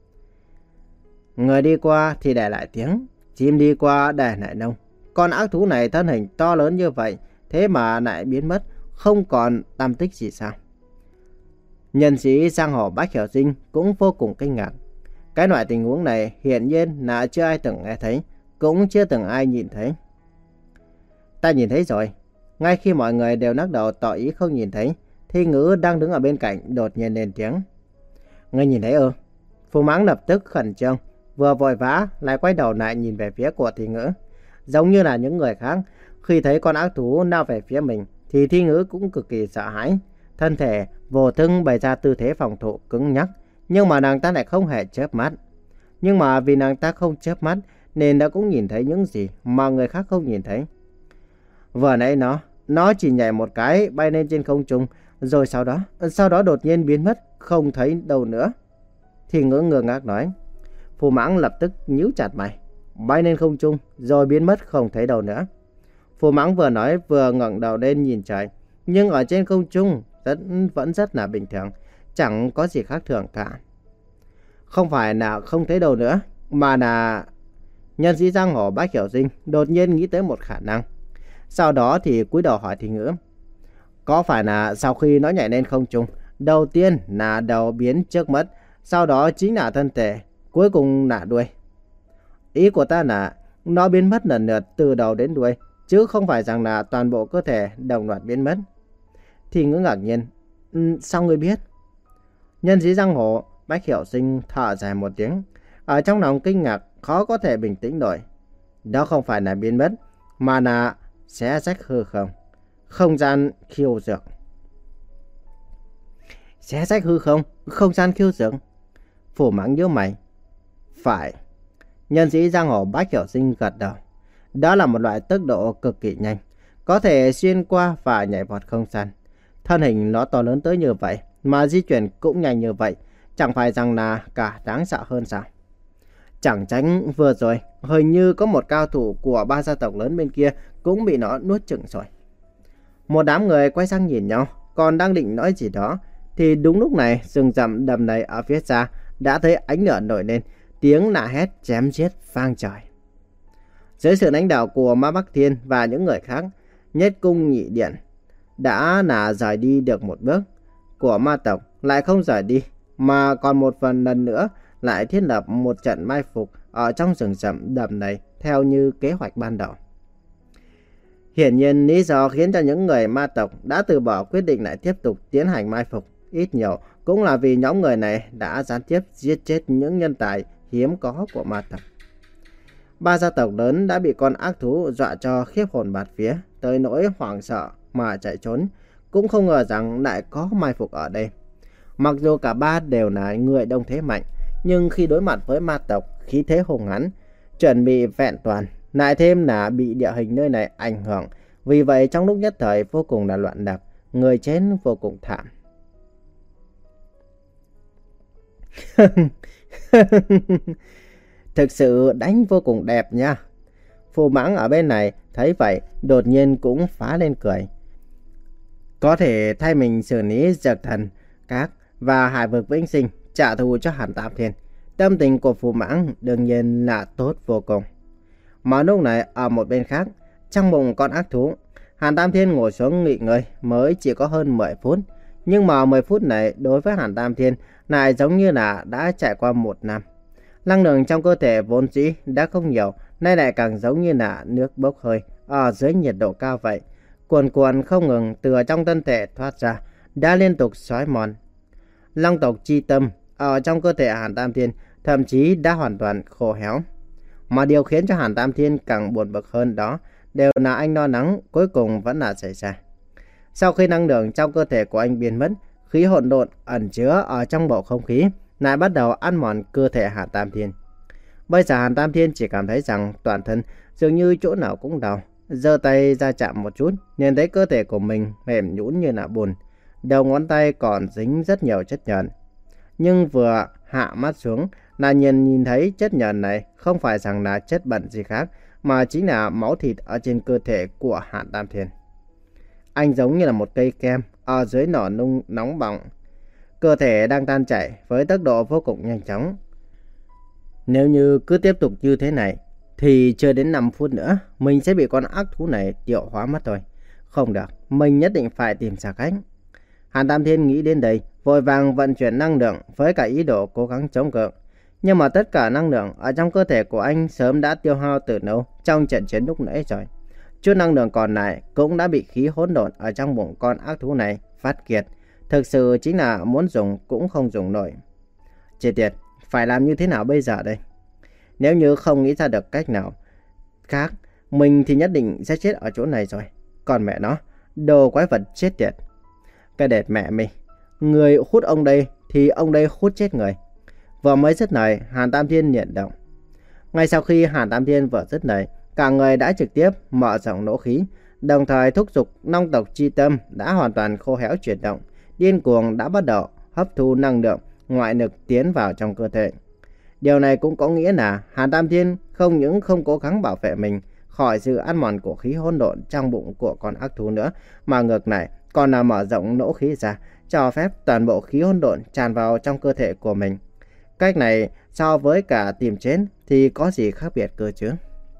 Speaker 1: Người đi qua thì để lại tiếng, chim đi qua để lại nông. Con ác thú này thân hình to lớn như vậy, thế mà lại biến mất, không còn tăm tích gì sao? Nhân sĩ giang hồ Bách Hiểu Sinh cũng vô cùng kinh ngạc. Cái loại tình huống này hiển nhiên là chưa ai từng nghe thấy, cũng chưa từng ai nhìn thấy. Ta nhìn thấy rồi. Ngay khi mọi người đều lắc đầu tỏ ý không nhìn thấy, Thi Ngữ đang đứng ở bên cạnh đột nhiên lên tiếng. Ngươi nhìn thấy ư? Phù Mãng lập tức khẩn trương, vừa vội vã lại quay đầu lại nhìn về phía của Thi Ngữ. Giống như là những người khác, khi thấy con ác thú lao về phía mình, thì Thi Ngữ cũng cực kỳ sợ hãi. Thân thể vô thức bày ra tư thế phòng thủ cứng nhắc, nhưng mà nàng ta lại không hề chớp mắt. Nhưng mà vì nàng ta không chớp mắt nên đã cũng nhìn thấy những gì mà người khác không nhìn thấy. Vừa nãy nó, nó chỉ nhảy một cái bay lên trên không trung, rồi sau đó, sau đó đột nhiên biến mất, không thấy đâu nữa. Thi Ngữ ngơ ngác nói. Phù Mãng lập tức nhíu chặt mày, bay lên không trung rồi biến mất không thấy đâu nữa. Phù Mãng vừa nói vừa ngẩng đầu lên nhìn trời, nhưng ở trên không trung rất, vẫn rất là bình thường, chẳng có gì khác thường cả. Không phải là không thấy đâu nữa, mà là nhân sĩ giang hồ Bách Hiểu Sinh đột nhiên nghĩ tới một khả năng. Sau đó thì cúi đầu hỏi Thi Ngữ. Có phải là sau khi nó nhảy lên không trung, đầu tiên là đầu biến trước mất, sau đó chính là thân thể, cuối cùng là đuôi? Ý của ta là nó biến mất lần lượt từ đầu đến đuôi, chứ không phải rằng là toàn bộ cơ thể đồng loạt biến mất. Thi Ngữ ngạc nhiên. Ừ, sao ngươi biết? Nhân sĩ giang hồ Bách Hiểu Sinh thở dài một tiếng, ở trong lòng kinh ngạc khó có thể bình tĩnh nổi. Đó không phải là biến mất, mà là xé rách hư không, không gian khiêu dược. Xé rách hư không, không gian khiêu dược? Phù Mãng nhíu mày. Phải. Nhân sĩ giang hồ Bách Hiểu Sinh gật đầu. Đó là một loại tốc độ cực kỳ nhanh, có thể xuyên qua và nhảy vọt không gian. Thân hình nó to lớn tới như vậy, mà di chuyển cũng nhanh như vậy, chẳng phải rằng là cả đáng sợ hơn sao? Chẳng tránh vừa rồi, hình như có một cao thủ của ba gia tộc lớn bên kia cũng bị nó nuốt chửng rồi. Một đám người quay sang nhìn nhau, còn đang định nói gì đó, thì đúng lúc này rừng rậm đầm này ở phía xa đã thấy ánh lửa nổi lên, tiếng nạ hét chém giết vang trời. Dưới sự lãnh đạo của Ma Bắc Thiên và những người khác, Nhất Cung Nhị Điện đã là rời đi được một bước của ma tộc, lại không rời đi, mà còn một phần lần nữa lại thiết lập một trận mai phục ở trong rừng rậm đầm này theo như kế hoạch ban đầu. Hiển nhiên lý do khiến cho những người ma tộc đã từ bỏ quyết định lại tiếp tục tiến hành mai phục ít nhiều cũng là vì nhóm người này đã gián tiếp giết chết những nhân tài hiếm có của ma tộc. Ba gia tộc lớn đã bị con ác thú dọa cho khiếp hồn bạt vía, tới nỗi hoảng sợ mà chạy trốn, cũng không ngờ rằng lại có mai phục ở đây. Mặc dù cả ba đều là người đông thế mạnh, nhưng khi đối mặt với ma tộc khí thế hùng hãn, chuẩn bị vẹn toàn, lại thêm là bị địa hình nơi này ảnh hưởng, vì vậy trong lúc nhất thời vô cùng là loạn đạp, người chết vô cùng thảm. Thực sự đánh vô cùng đẹp nha. Phù Mãng ở bên này thấy vậy đột nhiên cũng phá lên cười. Có thể thay mình xử lý Dược Thần Các và Hải Vực Vĩnh Sinh trả thù cho Hàn Tam Thiên. Tâm tình của Phù Mãng đương nhiên là tốt vô cùng. Mà lúc này ở một bên khác, trong bụng con ác thú, Hàn Tam Thiên ngồi xuống nghỉ ngơi mới chỉ có hơn mười phút. Nhưng mà mười phút này đối với Hàn Tam Thiên lại giống như là đã trải qua một năm. Năng lượng trong cơ thể vốn dĩ đã không nhiều, nay lại càng giống như là nước bốc hơi ở dưới nhiệt độ cao vậy. Cuồn cuộn không ngừng từ trong thân thể thoát ra, đã liên tục xói mòn. Long tộc chi tâm ở trong cơ thể Hàn Tam Thiên thậm chí đã hoàn toàn khô héo. Mà điều khiến cho Hàn Tam Thiên càng buồn bực hơn đó đều là anh lo lắng cuối cùng vẫn là xảy ra. Sau khi năng lượng trong cơ thể của anh biến mất, khí hỗn độn ẩn chứa ở trong bầu không khí lại bắt đầu ăn mòn cơ thể Hàn Tam Thiên. Bây giờ Hàn Tam Thiên chỉ cảm thấy rằng toàn thân dường như chỗ nào cũng đau, giơ tay ra chạm một chút, liền thấy cơ thể của mình mềm nhũn như là bùn, đầu ngón tay còn dính rất nhiều chất nhờn. Nhưng vừa hạ mắt xuống là nhìn nhìn thấy chất nhờn này không phải rằng là chất bẩn gì khác, mà chính là máu thịt ở trên cơ thể của Hàn Tam Thiên. Anh giống như là một cây kem ở dưới nỏ nung nóng bỏng. Cơ thể đang tan chảy với tốc độ vô cùng nhanh chóng. Nếu như cứ tiếp tục như thế này, thì chưa đến năm phút nữa, mình sẽ bị con ác thú này tiêu hóa mất rồi. Không được, mình nhất định phải tìm ra cách. Hàn Tam Thiên nghĩ đến đây, vội vàng vận chuyển năng lượng với cả ý đồ cố gắng chống cự. Nhưng mà tất cả năng lượng ở trong cơ thể của anh sớm đã tiêu hao từ lâu trong trận chiến lúc nãy rồi. Chút năng lượng còn lại cũng đã bị khí hỗn độn ở trong bụng con ác thú này phát kiệt. Thực sự chính là muốn dùng cũng không dùng nổi. Chết tiệt, phải làm như thế nào bây giờ đây? Nếu như không nghĩ ra được cách nào khác, mình thì nhất định sẽ chết ở chỗ này rồi. Còn mẹ nó, đồ quái vật chết tiệt. Cái đệt mẹ mình, người hút ông đây thì ông đây hút chết người. Vừa mới dứt lời, Hàn Tam Thiên niệm động. Ngay sau khi Hàn Tam Thiên vừa dứt lời, cả người đã trực tiếp mở rộng nỗ khí, đồng thời thúc giục long tộc chi tâm đã hoàn toàn khô héo chuyển động, điên cuồng đã bắt đầu hấp thu năng lượng ngoại lực tiến vào trong cơ thể. Điều này cũng có nghĩa là Hàn Tam Thiên không những không cố gắng bảo vệ mình khỏi sự ăn mòn của khí hỗn độn trong bụng của con ác thú nữa, mà ngược lại còn là mở rộng nỗ khí ra, cho phép toàn bộ khí hỗn độn tràn vào trong cơ thể của mình. Cách này so với cả tìm chết thì có gì khác biệt cơ chứ?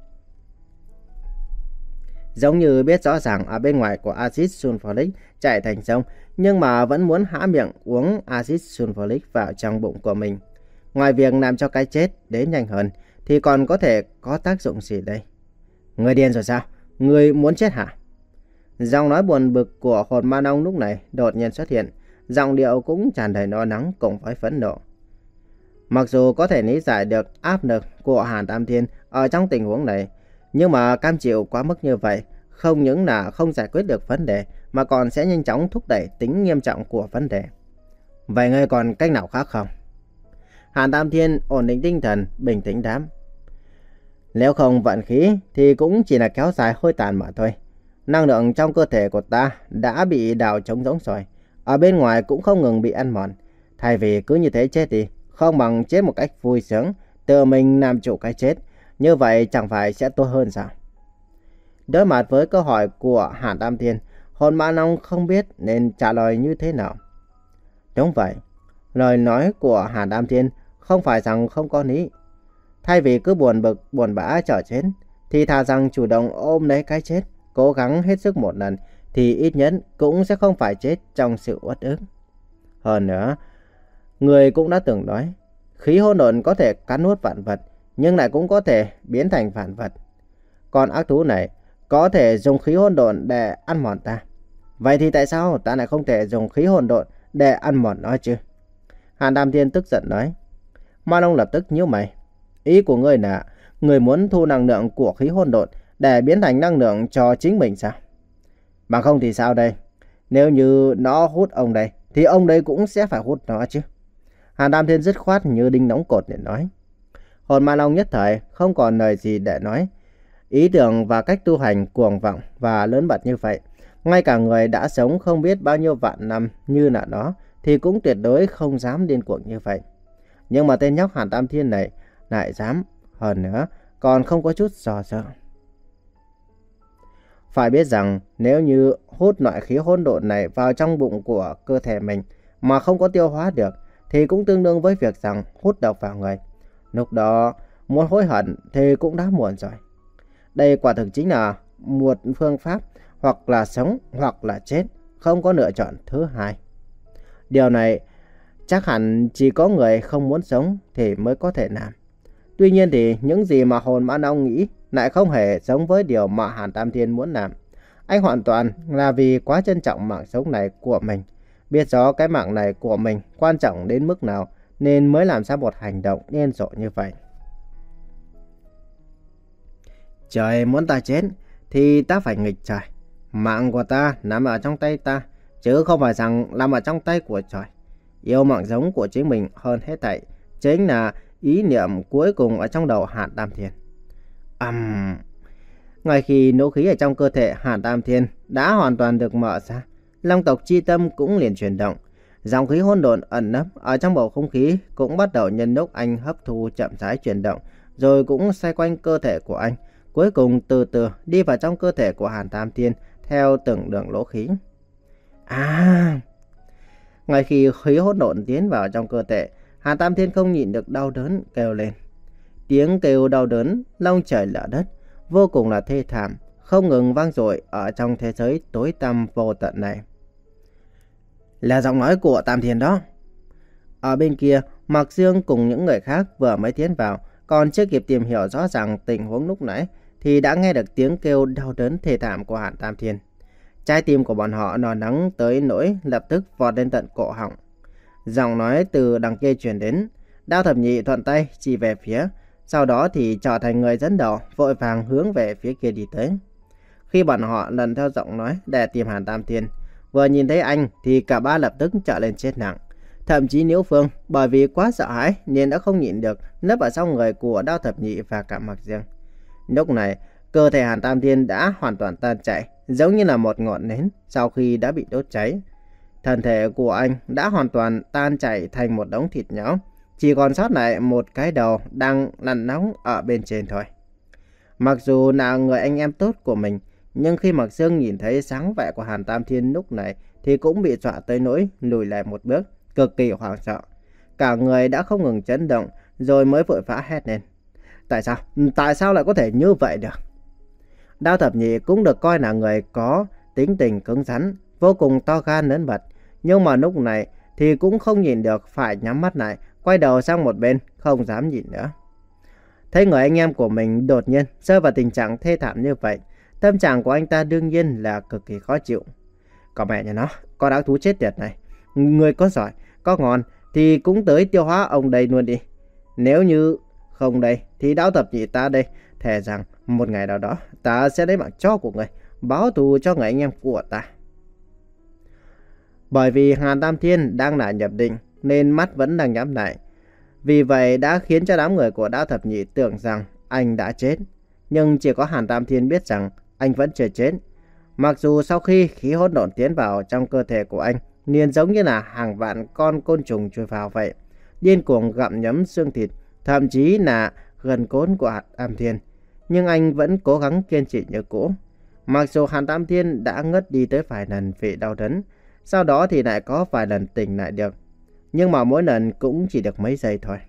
Speaker 1: Giống như biết rõ ràng ở bên ngoài của axit sulfuric chảy thành sông, nhưng mà vẫn muốn há miệng uống axit sulfuric vào trong bụng của mình. Ngoài việc làm cho cái chết đến nhanh hơn, thì còn có thể có tác dụng gì đây? Người điên rồi sao? Người muốn chết hả? Giọng nói buồn bực của hồn ma nông lúc này đột nhiên xuất hiện, giọng điệu cũng tràn đầy lo lắng cùng với phẫn nộ. Mặc dù có thể lý giải được áp lực của Hàn Tam Thiên ở trong tình huống này, nhưng mà cam chịu quá mức như vậy không những là không giải quyết được vấn đề, mà còn sẽ nhanh chóng thúc đẩy tính nghiêm trọng của vấn đề. Vậy ngươi còn cách nào khác không? Hàn Tam Thiên ổn định tinh thần, bình tĩnh đáp. Nếu không vận khí thì cũng chỉ là kéo dài hơi tàn mà thôi. Năng lượng trong cơ thể của ta đã bị đào trống rỗng rồi, ở bên ngoài cũng không ngừng bị ăn mòn. Thay vì cứ như thế chết đi, không bằng chết một cách vui sướng, tự mình làm chủ cái chết. Như vậy chẳng phải sẽ tốt hơn sao? Đối mặt với câu hỏi của Hàn Tam Thiên, Hồn Ma Long không biết nên trả lời như thế nào. Đúng vậy, lời nói của Hàn Tam Thiên không phải rằng không có lý. Thay vì cứ buồn bực, buồn bã chờ chết, thì thà rằng chủ động ôm lấy cái chết, cố gắng hết sức một lần, thì ít nhất cũng sẽ không phải chết trong sự uất ức. Hơn nữa, người cũng đã từng nói, khí hỗn độn có thể cắn nuốt vạn vật, nhưng lại cũng có thể biến thành vạn vật. Còn ác thú này có thể dùng khí hỗn độn để ăn mòn ta. Vậy thì tại sao ta lại không thể dùng khí hỗn độn để ăn mòn nó chứ? Hàn Tam Thiên tức giận nói. Ma Long lập tức nhíu mày. Ý của ngươi là người muốn thu năng lượng của khí hỗn độn để biến thành năng lượng cho chính mình sao? Bằng không thì sao đây? Nếu như nó hút ông đây, thì ông đây cũng sẽ phải hút nó chứ. Hàn Tam Thiên dứt khoát như đinh đóng cột để nói. Hồn Ma Long nhất thời không còn lời gì để nói. Ý tưởng và cách tu hành cuồng vọng và lớn bật như vậy, ngay cả người đã sống không biết bao nhiêu vạn năm như là nó thì cũng tuyệt đối không dám điên cuồng như vậy. Nhưng mà tên nhóc Hàn Tam Thiên này lại dám, hơn nữa còn không có chút do dự. Phải biết rằng nếu như hút loại khí hỗn độn này vào trong bụng của cơ thể mình mà không có tiêu hóa được thì cũng tương đương với việc rằng hút độc vào người. Lúc đó muốn hối hận thì cũng đã muộn rồi. Đây quả thực chính là một phương pháp hoặc là sống hoặc là chết, không có lựa chọn thứ hai. Điều này chắc hẳn chỉ có người không muốn sống thì mới có thể làm. Tuy nhiên thì những gì mà Hồn Ma Long nghĩ lại không hề giống với điều mà Hàn Tam Thiên muốn làm. Anh hoàn toàn là vì quá trân trọng mạng sống này của mình, biết rõ cái mạng này của mình quan trọng đến mức nào nên mới làm ra một hành động điên rồ như vậy. Trời muốn ta chết thì ta phải nghịch trời. Mạng của ta nằm ở trong tay ta, chứ không phải rằng nằm ở trong tay của trời. Yêu mạng sống của chính mình hơn hết thảy chính là ý niệm cuối cùng ở trong đầu Hàn Tam Thiên. Ầm. Um, ngay khi nỗ khí ở trong cơ thể Hàn Tam Thiên đã hoàn toàn được mở ra, Long tộc chi tâm cũng liền chuyển động. Dòng khí hỗn độn ẩn nấp ở trong bầu không khí cũng bắt đầu nhân lúc anh hấp thu chậm rãi chuyển động, rồi cũng xoay quanh cơ thể của anh, cuối cùng từ từ đi vào trong cơ thể của Hàn Tam Thiên theo từng đường lỗ khí. À! Ngay khi khí hỗn độn tiến vào trong cơ thể, Hàn Tam Thiên không nhịn được đau đớn kêu lên. Tiếng kêu đau đớn long trời lở đất, vô cùng là thê thảm, không ngừng vang dội ở trong thế giới tối tăm vô tận này. Là giọng nói của Tam Thiên đó. Ở bên kia, Mạc Dương cùng những người khác vừa mới tiến vào, còn chưa kịp tìm hiểu rõ ràng tình huống lúc nãy thì đã nghe được tiếng kêu đau đớn thê thảm của Hàn Tam Thiên. Trái tim của bọn họ no nắng tới nỗi lập tức vọt lên tận cổ họng. Giọng nói từ đằng kia truyền đến, Đao Thập Nhị thuận tay chỉ về phía, sau đó thì trở thành người dẫn đầu, vội vàng hướng về phía kia đi tới. Khi bọn họ lần theo giọng nói để tìm Hàn Tam Thiên, vừa nhìn thấy anh thì cả ba lập tức trở lên chết nặng. Thậm chí Liễu Phương bởi vì quá sợ hãi nên đã không nhịn được nấp ở sau người của Đao Thập Nhị và cả Mạc Dương. Lúc này, cơ thể Hàn Tam Thiên đã hoàn toàn tan chảy, giống như là một ngọn nến sau khi đã bị đốt cháy. Thân thể của anh đã hoàn toàn tan chảy thành một đống thịt nhão, chỉ còn sót lại một cái đầu đang lăn nóng ở bên trên thôi. Mặc dù là người anh em tốt của mình, nhưng khi Mạc Dương nhìn thấy sáng vẻ của Hàn Tam Thiên lúc này thì cũng bị dọa tới nỗi lùi lại một bước, cực kỳ hoảng sợ. Cả người đã không ngừng chấn động, rồi mới vội vã hét lên. Tại sao? Tại sao lại có thể như vậy được? Đao Thập Nhị cũng được coi là người có tính tình cứng rắn, vô cùng to gan lớn mật, nhưng mà lúc này thì cũng không nhìn được, phải nhắm mắt lại, quay đầu sang một bên, không dám nhìn nữa. Thấy người anh em của mình đột nhiên rơi vào tình trạng thê thảm như vậy, tâm trạng của anh ta đương nhiên là cực kỳ khó chịu. Có mẹ nhà nó, con ác thú chết tiệt này, người có giỏi, có ngon thì cũng tới tiêu hóa ông đây luôn đi. Nếu như không đây thì Đao Thập Nhị ta đây, thề rằng một ngày nào đó ta sẽ lấy mạng chó của người, báo thù cho người anh em của ta. Bởi vì Hàn Tam Thiên đang là nhập định nên mắt vẫn đang nhắm lại. Vì vậy đã khiến cho đám người của Đao Thập Nhị tưởng rằng anh đã chết. Nhưng chỉ có Hàn Tam Thiên biết rằng anh vẫn chưa chết. Mặc dù sau khi khí hỗn độn tiến vào trong cơ thể của anh liền giống như là hàng vạn con côn trùng chui vào vậy, điên cuồng gặm nhấm xương thịt, thậm chí là gần cốt của Hàn Tam Thiên. Nhưng anh vẫn cố gắng kiên trì như cũ. Mặc dù Hàn Tam Thiên đã ngất đi tới vài lần vì đau đớn, sau đó thì lại có vài lần tỉnh lại được, nhưng mà mỗi lần cũng chỉ được mấy giây thôi.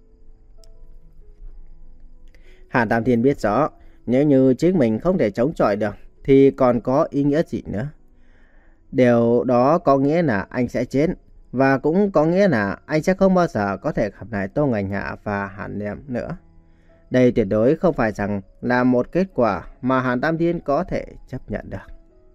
Speaker 1: Hàn Tam Thiên biết rõ, nếu như chính mình không thể chống chọi được thì còn có ý nghĩa gì nữa. Điều đó có nghĩa là anh sẽ chết, và cũng có nghĩa là anh sẽ không bao giờ có thể gặp lại Tô Ngành Hạ và Hàn Niệm nữa. Đây tuyệt đối không phải rằng là một kết quả mà Hàn Tam Thiên có thể chấp nhận được.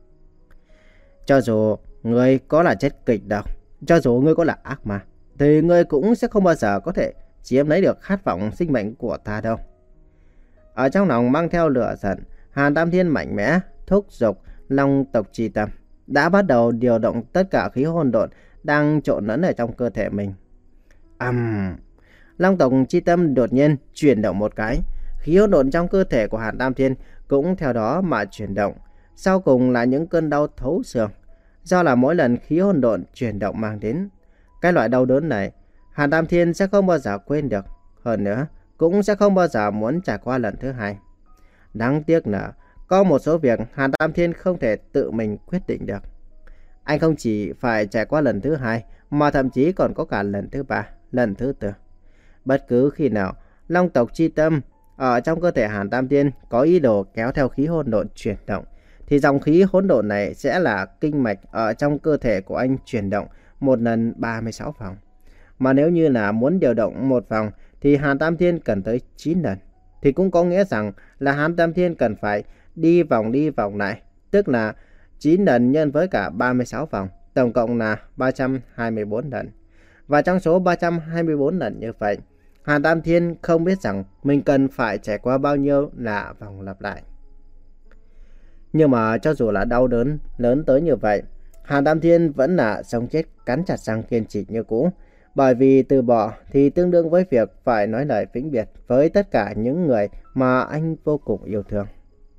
Speaker 1: Cho dù ngươi có là chết kịch độc, cho dù ngươi có là ác ma, thì ngươi cũng sẽ không bao giờ có thể chiếm lấy được khát vọng sinh mệnh của ta đâu. Ở trong lòng mang theo lửa giận, Hàn Tam Thiên mạnh mẽ thúc giục Long tộc chi tâm, đã bắt đầu điều động tất cả khí hỗn độn đang trộn lẫn ở trong cơ thể mình. Ầm! Um, Long tộc chi tâm đột nhiên chuyển động một cái, khí hỗn độn trong cơ thể của Hàn Tam Thiên cũng theo đó mà chuyển động. Sau cùng là những cơn đau thấu xương, do là mỗi lần khí hỗn độn chuyển động mang đến. Cái loại đau đớn này, Hàn Tam Thiên sẽ không bao giờ quên được. Hơn nữa, cũng sẽ không bao giờ muốn trải qua lần thứ hai. Đáng tiếc là có một số việc Hàn Tam Thiên không thể tự mình quyết định được. Anh không chỉ phải trải qua lần thứ hai, mà thậm chí còn có cả lần thứ ba, lần thứ tư. Bất cứ khi nào Long tộc chi tâm ở trong cơ thể Hàn Tam Thiên có ý đồ kéo theo khí hỗn độn chuyển động, thì dòng khí hỗn độn này sẽ là kinh mạch ở trong cơ thể của anh chuyển động một lần ba mươi sáu vòng. Mà nếu như là muốn điều động một vòng thì Hàn Tam Thiên cần tới chín lần. Thì cũng có nghĩa rằng là Hàn Tam Thiên cần phải đi vòng đi vòng lại, tức là chín lần nhân với cả ba mươi sáu vòng, tổng cộng là ba trăm hai mươi tư lần. Và trong số ba trăm hai mươi tư lần như vậy, Hàn Tam Thiên không biết rằng mình cần phải trải qua bao nhiêu là vòng lặp lại. Nhưng mà cho dù là đau đớn lớn tới như vậy, Hàn Tam Thiên vẫn là sống chết cắn chặt răng kiên trì như cũ. Bởi vì từ bỏ thì tương đương với việc phải nói lời vĩnh biệt với tất cả những người mà anh vô cùng yêu thương.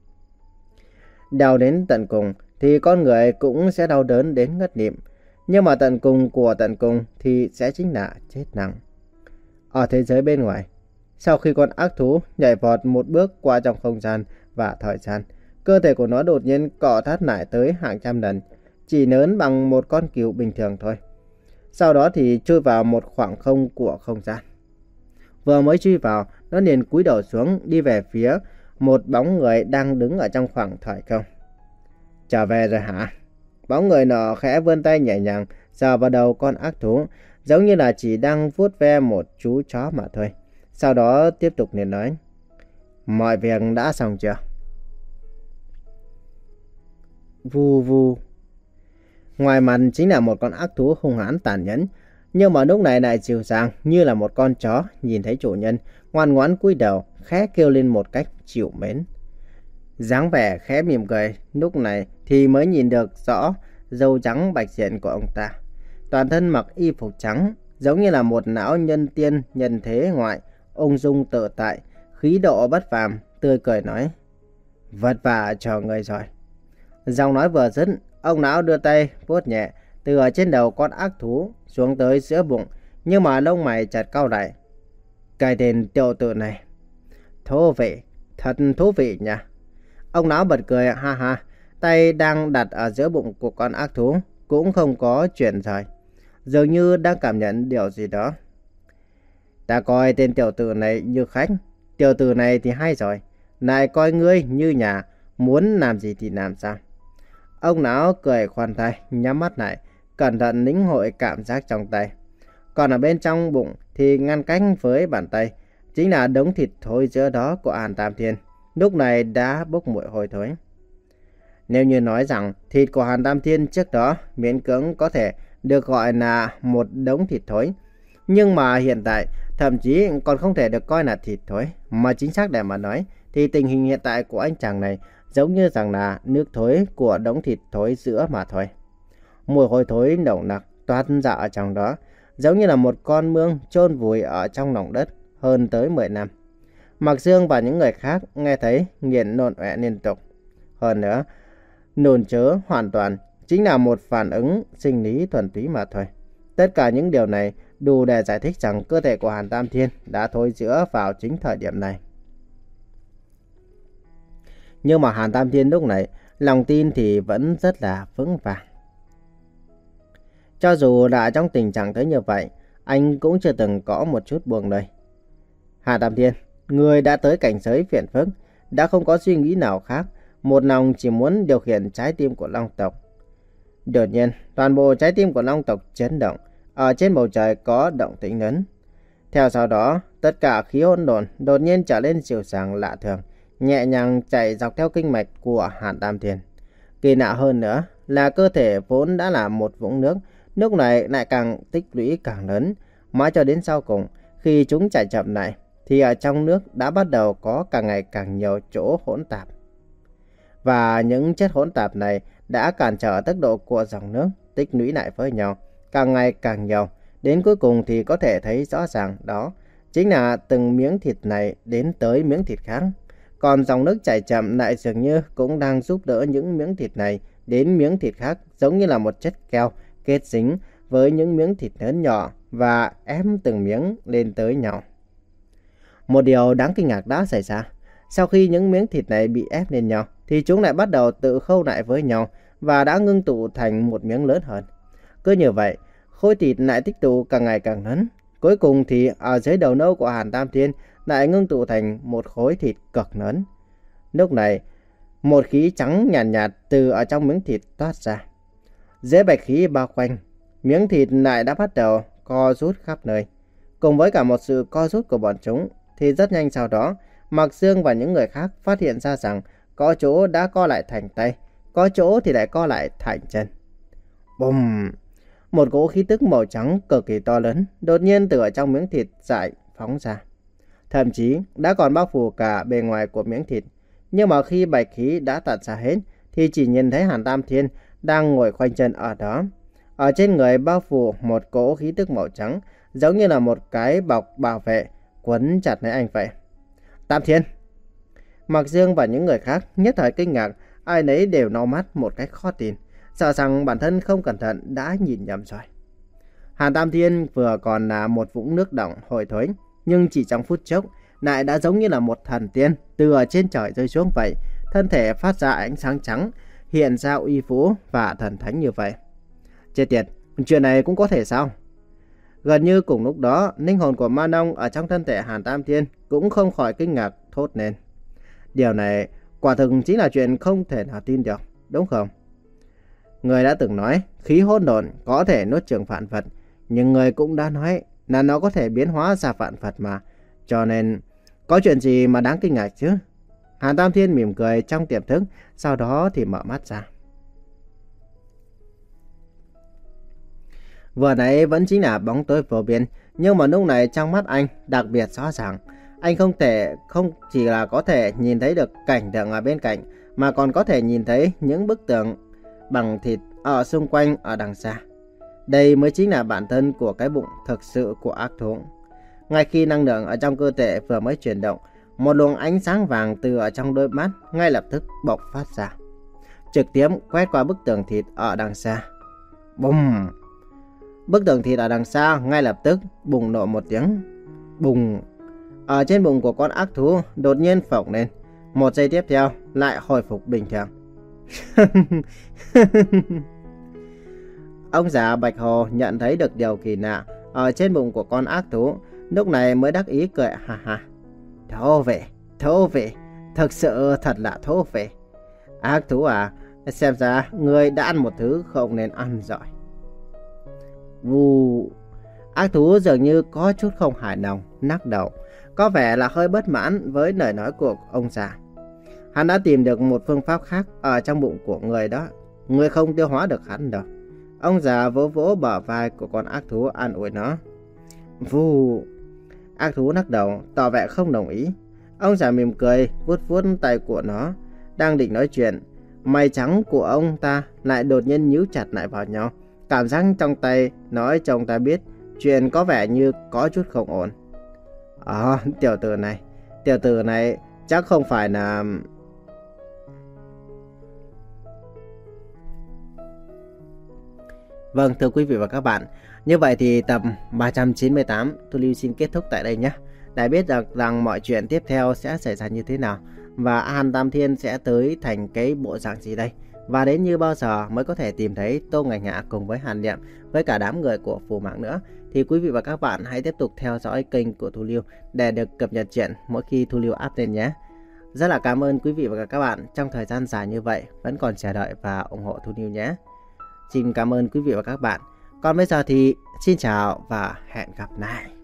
Speaker 1: Đau đến tận cùng thì con người cũng sẽ đau đớn đến ngất lịm. Nhưng mà tận cùng của tận cùng thì sẽ chính là chết nặng. Ở thế giới bên ngoài, sau khi con ác thú nhảy vọt một bước qua trong không gian và thời gian, cơ thể của nó đột nhiên cọ thắt lại tới hàng trăm lần, chỉ lớn bằng một con cừu bình thường thôi. Sau đó thì chui vào một khoảng không của không gian. Vừa mới chui vào, nó liền cúi đầu xuống đi về phía một bóng người đang đứng ở trong khoảng thời không. Trở về rồi hả? Bóng người nọ khẽ vươn tay nhẹ nhàng sờ vào đầu con ác thú, giống như là chỉ đang vuốt ve một chú chó mà thôi. Sau đó tiếp tục liền nói: mọi việc đã xong chưa? Vù vù. Ngoài mặt chính là một con ác thú hung hãn tàn nhẫn, nhưng mà lúc này lại dịu dàng như là một con chó nhìn thấy chủ nhân, ngoan ngoãn cúi đầu, khẽ kêu lên một cách chịu mến. Dáng vẻ khẽ mỉm cười, lúc này thì mới nhìn được rõ râu trắng bạch diện của ông ta. Toàn thân mặc y phục trắng, giống như là một lão nhân tiên nhân thế ngoại, ung dung tự tại, khí độ bất phàm, tươi cười nói: vất vả cho người rồi. Giọng nói vừa dứt, ông lão đưa tay vuốt nhẹ từ ở trên đầu con ác thú xuống tới giữa bụng, nhưng mà lông mày chặt cau lại. Cái tên tiểu tử này thú vị, thật thú vị nha. Ông lão bật cười ha ha, tay đang đặt ở giữa bụng của con ác thú cũng không có chuyển rời, dường như đang cảm nhận điều gì đó. Ta coi tên tiểu tử này như khách, tiểu tử này thì hay rồi, lại coi ngươi như nhà, muốn làm gì thì làm sao. Ông lão cười khoan thai, nhắm mắt lại, cẩn thận lĩnh hội cảm giác trong tay. Còn ở bên trong bụng thì ngăn cách với bàn tay chính là đống thịt thối giữa đó của Hàn Tam Thiên, lúc này đã bốc mùi hôi thối. Nếu như nói rằng thịt của Hàn Tam Thiên trước đó miễn cưỡng có thể được gọi là một đống thịt thối, nhưng mà hiện tại thậm chí còn không thể được coi là thịt thối, mà chính xác để mà nói thì tình hình hiện tại của anh chàng này giống như rằng là nước thối của đống thịt thối giữa mà thôi. Mùi hôi thối nồng nặc toát ra ở trong đó, giống như là một con mương chôn vùi ở trong lòng đất hơn tới mười năm. Mạc Dương và những người khác nghe thấy nghiện nôn ọe liên tục. Hơn nữa, nôn chớ hoàn toàn chính là một phản ứng sinh lý thuần túy mà thôi. Tất cả những điều này đủ để giải thích rằng cơ thể của Hàn Tam Thiên đã thối rữa vào chính thời điểm này. Nhưng mà Hàn Tam Thiên lúc này, lòng tin thì vẫn rất là vững vàng. Cho dù đã trong tình trạng tới như vậy, anh cũng chưa từng có một chút buông lời. Hàn Tam Thiên, người đã tới cảnh giới phiền phức, đã không có suy nghĩ nào khác, một lòng chỉ muốn điều khiển trái tim của Long tộc. Đột nhiên, toàn bộ trái tim của Long tộc chấn động, ở trên bầu trời có động tĩnh lớn. Theo sau đó, tất cả khí hỗn độn đột nhiên trở nên dịu dàng lạ thường, nhẹ nhàng chạy dọc theo kinh mạch của Hàn Tam Thiên. Kỳ lạ hơn nữa là cơ thể vốn đã là một vũng nước, lúc này lại càng tích lũy càng lớn, mãi cho đến sau cùng, khi chúng chạy chậm lại, thì ở trong nước đã bắt đầu có càng ngày càng nhiều chỗ hỗn tạp. Và những chất hỗn tạp này đã cản trở tốc độ của dòng nước tích lũy lại với nhau, càng ngày càng nhiều, đến cuối cùng thì có thể thấy rõ ràng đó chính là từng miếng thịt này đến tới miếng thịt khác. Còn dòng nước chảy chậm lại dường như cũng đang giúp đỡ những miếng thịt này đến miếng thịt khác, giống như là một chất keo kết dính với những miếng thịt lớn nhỏ và ép từng miếng lên tới nhau. Một điều đáng kinh ngạc đã xảy ra. Sau khi những miếng thịt này bị ép lên nhau, thì chúng lại bắt đầu tự khâu lại với nhau và đã ngưng tụ thành một miếng lớn hơn. Cứ như vậy, khối thịt lại tích tụ càng ngày càng lớn. Cuối cùng thì ở dưới đầu nâu của Hàn Tam Thiên lại ngưng tụ thành một khối thịt cực lớn. Lúc này, một khí trắng nhàn nhạt, nhạt từ ở trong miếng thịt toát ra. Dưới bạch khí bao quanh, miếng thịt lại đã bắt đầu co rút khắp nơi. Cùng với cả một sự co rút của bọn chúng, thì rất nhanh sau đó, Mạc Dương và những người khác phát hiện ra rằng có chỗ đã co lại thành tay, có chỗ thì lại co lại thành chân. Bùm! Một cỗ khí tức màu trắng cực kỳ to lớn đột nhiên từ ở trong miếng thịt dại phóng ra. Thậm chí đã còn bao phủ cả bề ngoài của miếng thịt. Nhưng mà khi bạch khí đã tản ra hết thì chỉ nhìn thấy Hàn Tam Thiên đang ngồi khoanh chân ở đó. Ở trên người bao phủ một cỗ khí tức màu trắng, giống như là một cái bọc bảo vệ quấn chặt lấy anh vậy. Tam Thiên! Mạc Dương và những người khác nhất thời kinh ngạc, ai nấy đều lau mắt một cách khó tin, sợ rằng bản thân không cẩn thận đã nhìn nhầm rồi. Hàn Tam Thiên vừa còn là một vũng nước đọng hôi thối, nhưng chỉ trong phút chốc lại đã giống như là một thần tiên từ ở trên trời rơi xuống vậy, thân thể phát ra ánh sáng trắng, hiện ra uy vũ và thần thánh như vậy. Chết tiệt, chuyện này cũng có thể sao? Gần như cùng lúc đó, linh hồn của Ma Nông ở trong thân thể Hàn Tam Thiên cũng không khỏi kinh ngạc thốt lên. Điều này quả thực chính là chuyện không thể nào tin được, đúng không? Người đã từng nói khí hỗn độn có thể nuốt chửng vạn vật, nhưng người cũng đã nói là nó có thể biến hóa ra vạn vật mà. Cho nên, có chuyện gì mà đáng kinh ngạc chứ? Hàn Tam Thiên mỉm cười trong tiềm thức, sau đó thì mở mắt ra. Vừa nãy vẫn chính là bóng tối vô biên, nhưng mà lúc này trong mắt anh đặc biệt rõ ràng. Anh không thể không chỉ là có thể nhìn thấy được cảnh tượng ở bên cạnh, mà còn có thể nhìn thấy những bức tường bằng thịt ở xung quanh ở đằng xa. Đây mới chính là bản thân của cái bụng thực sự của ác thú. Ngay khi năng lượng ở trong cơ thể vừa mới chuyển động, một luồng ánh sáng vàng từ ở trong đôi mắt ngay lập tức bộc phát ra, trực tiếp quét qua bức tường thịt ở đằng xa. Bùm! Bức tường thịt ở đằng xa ngay lập tức bùng nổ một tiếng. Bùng! Ở trên bụng của con ác thú đột nhiên phồng lên. Một giây tiếp theo lại hồi phục bình thường. Ông già Bạch Hồ nhận thấy được điều kỳ lạ ở trên bụng của con ác thú, lúc này mới đắc ý cười ha ha. Thú vị, thú vị, thực sự thật là thú vị. Ác thú à, xem ra ngươi đã ăn một thứ không nên ăn rồi. Vù! Ác thú dường như có chút không hài lòng, lắc đầu, có vẻ là hơi bất mãn với lời nói của ông già. Hắn đã tìm được một phương pháp khác ở trong bụng của người đó, người không tiêu hóa được hắn đâu. Ông già vỗ vỗ bờ vai của con ác thú an ủi nó. Vù! Ác thú lắc đầu, tỏ vẻ không đồng ý. Ông già mỉm cười, vuốt vuốt tay của nó, đang định nói chuyện. Mày trắng của ông ta lại đột nhiên nhíu chặt lại vào nhau. Cảm giác trong tay nói cho ông ta biết chuyện có vẻ như có chút không ổn. Ờ, tiểu tử này, tiểu tử này chắc không phải là... Vâng, thưa quý vị và các bạn, như vậy thì tập ba trăm chín mươi tám Thu Lưu xin kết thúc tại đây nhé. Để biết được rằng mọi chuyện tiếp theo sẽ xảy ra như thế nào và Hàn Tam Thiên sẽ tới thành cái bộ dạng gì đây, và đến như bao giờ mới có thể tìm thấy Tô Ngọc Hạ cùng với Hàn Niệm với cả đám người của Phù Mạc nữa, thì quý vị và các bạn hãy tiếp tục theo dõi kênh của Thu Lưu để được cập nhật chuyện mỗi khi Thu Lưu up lên nhé. Rất là cảm ơn quý vị và các bạn trong thời gian dài như vậy vẫn còn chờ đợi và ủng hộ Thu Lưu nhé. Xin cảm ơn quý vị và các bạn. Còn bây giờ thì xin chào và hẹn gặp lại.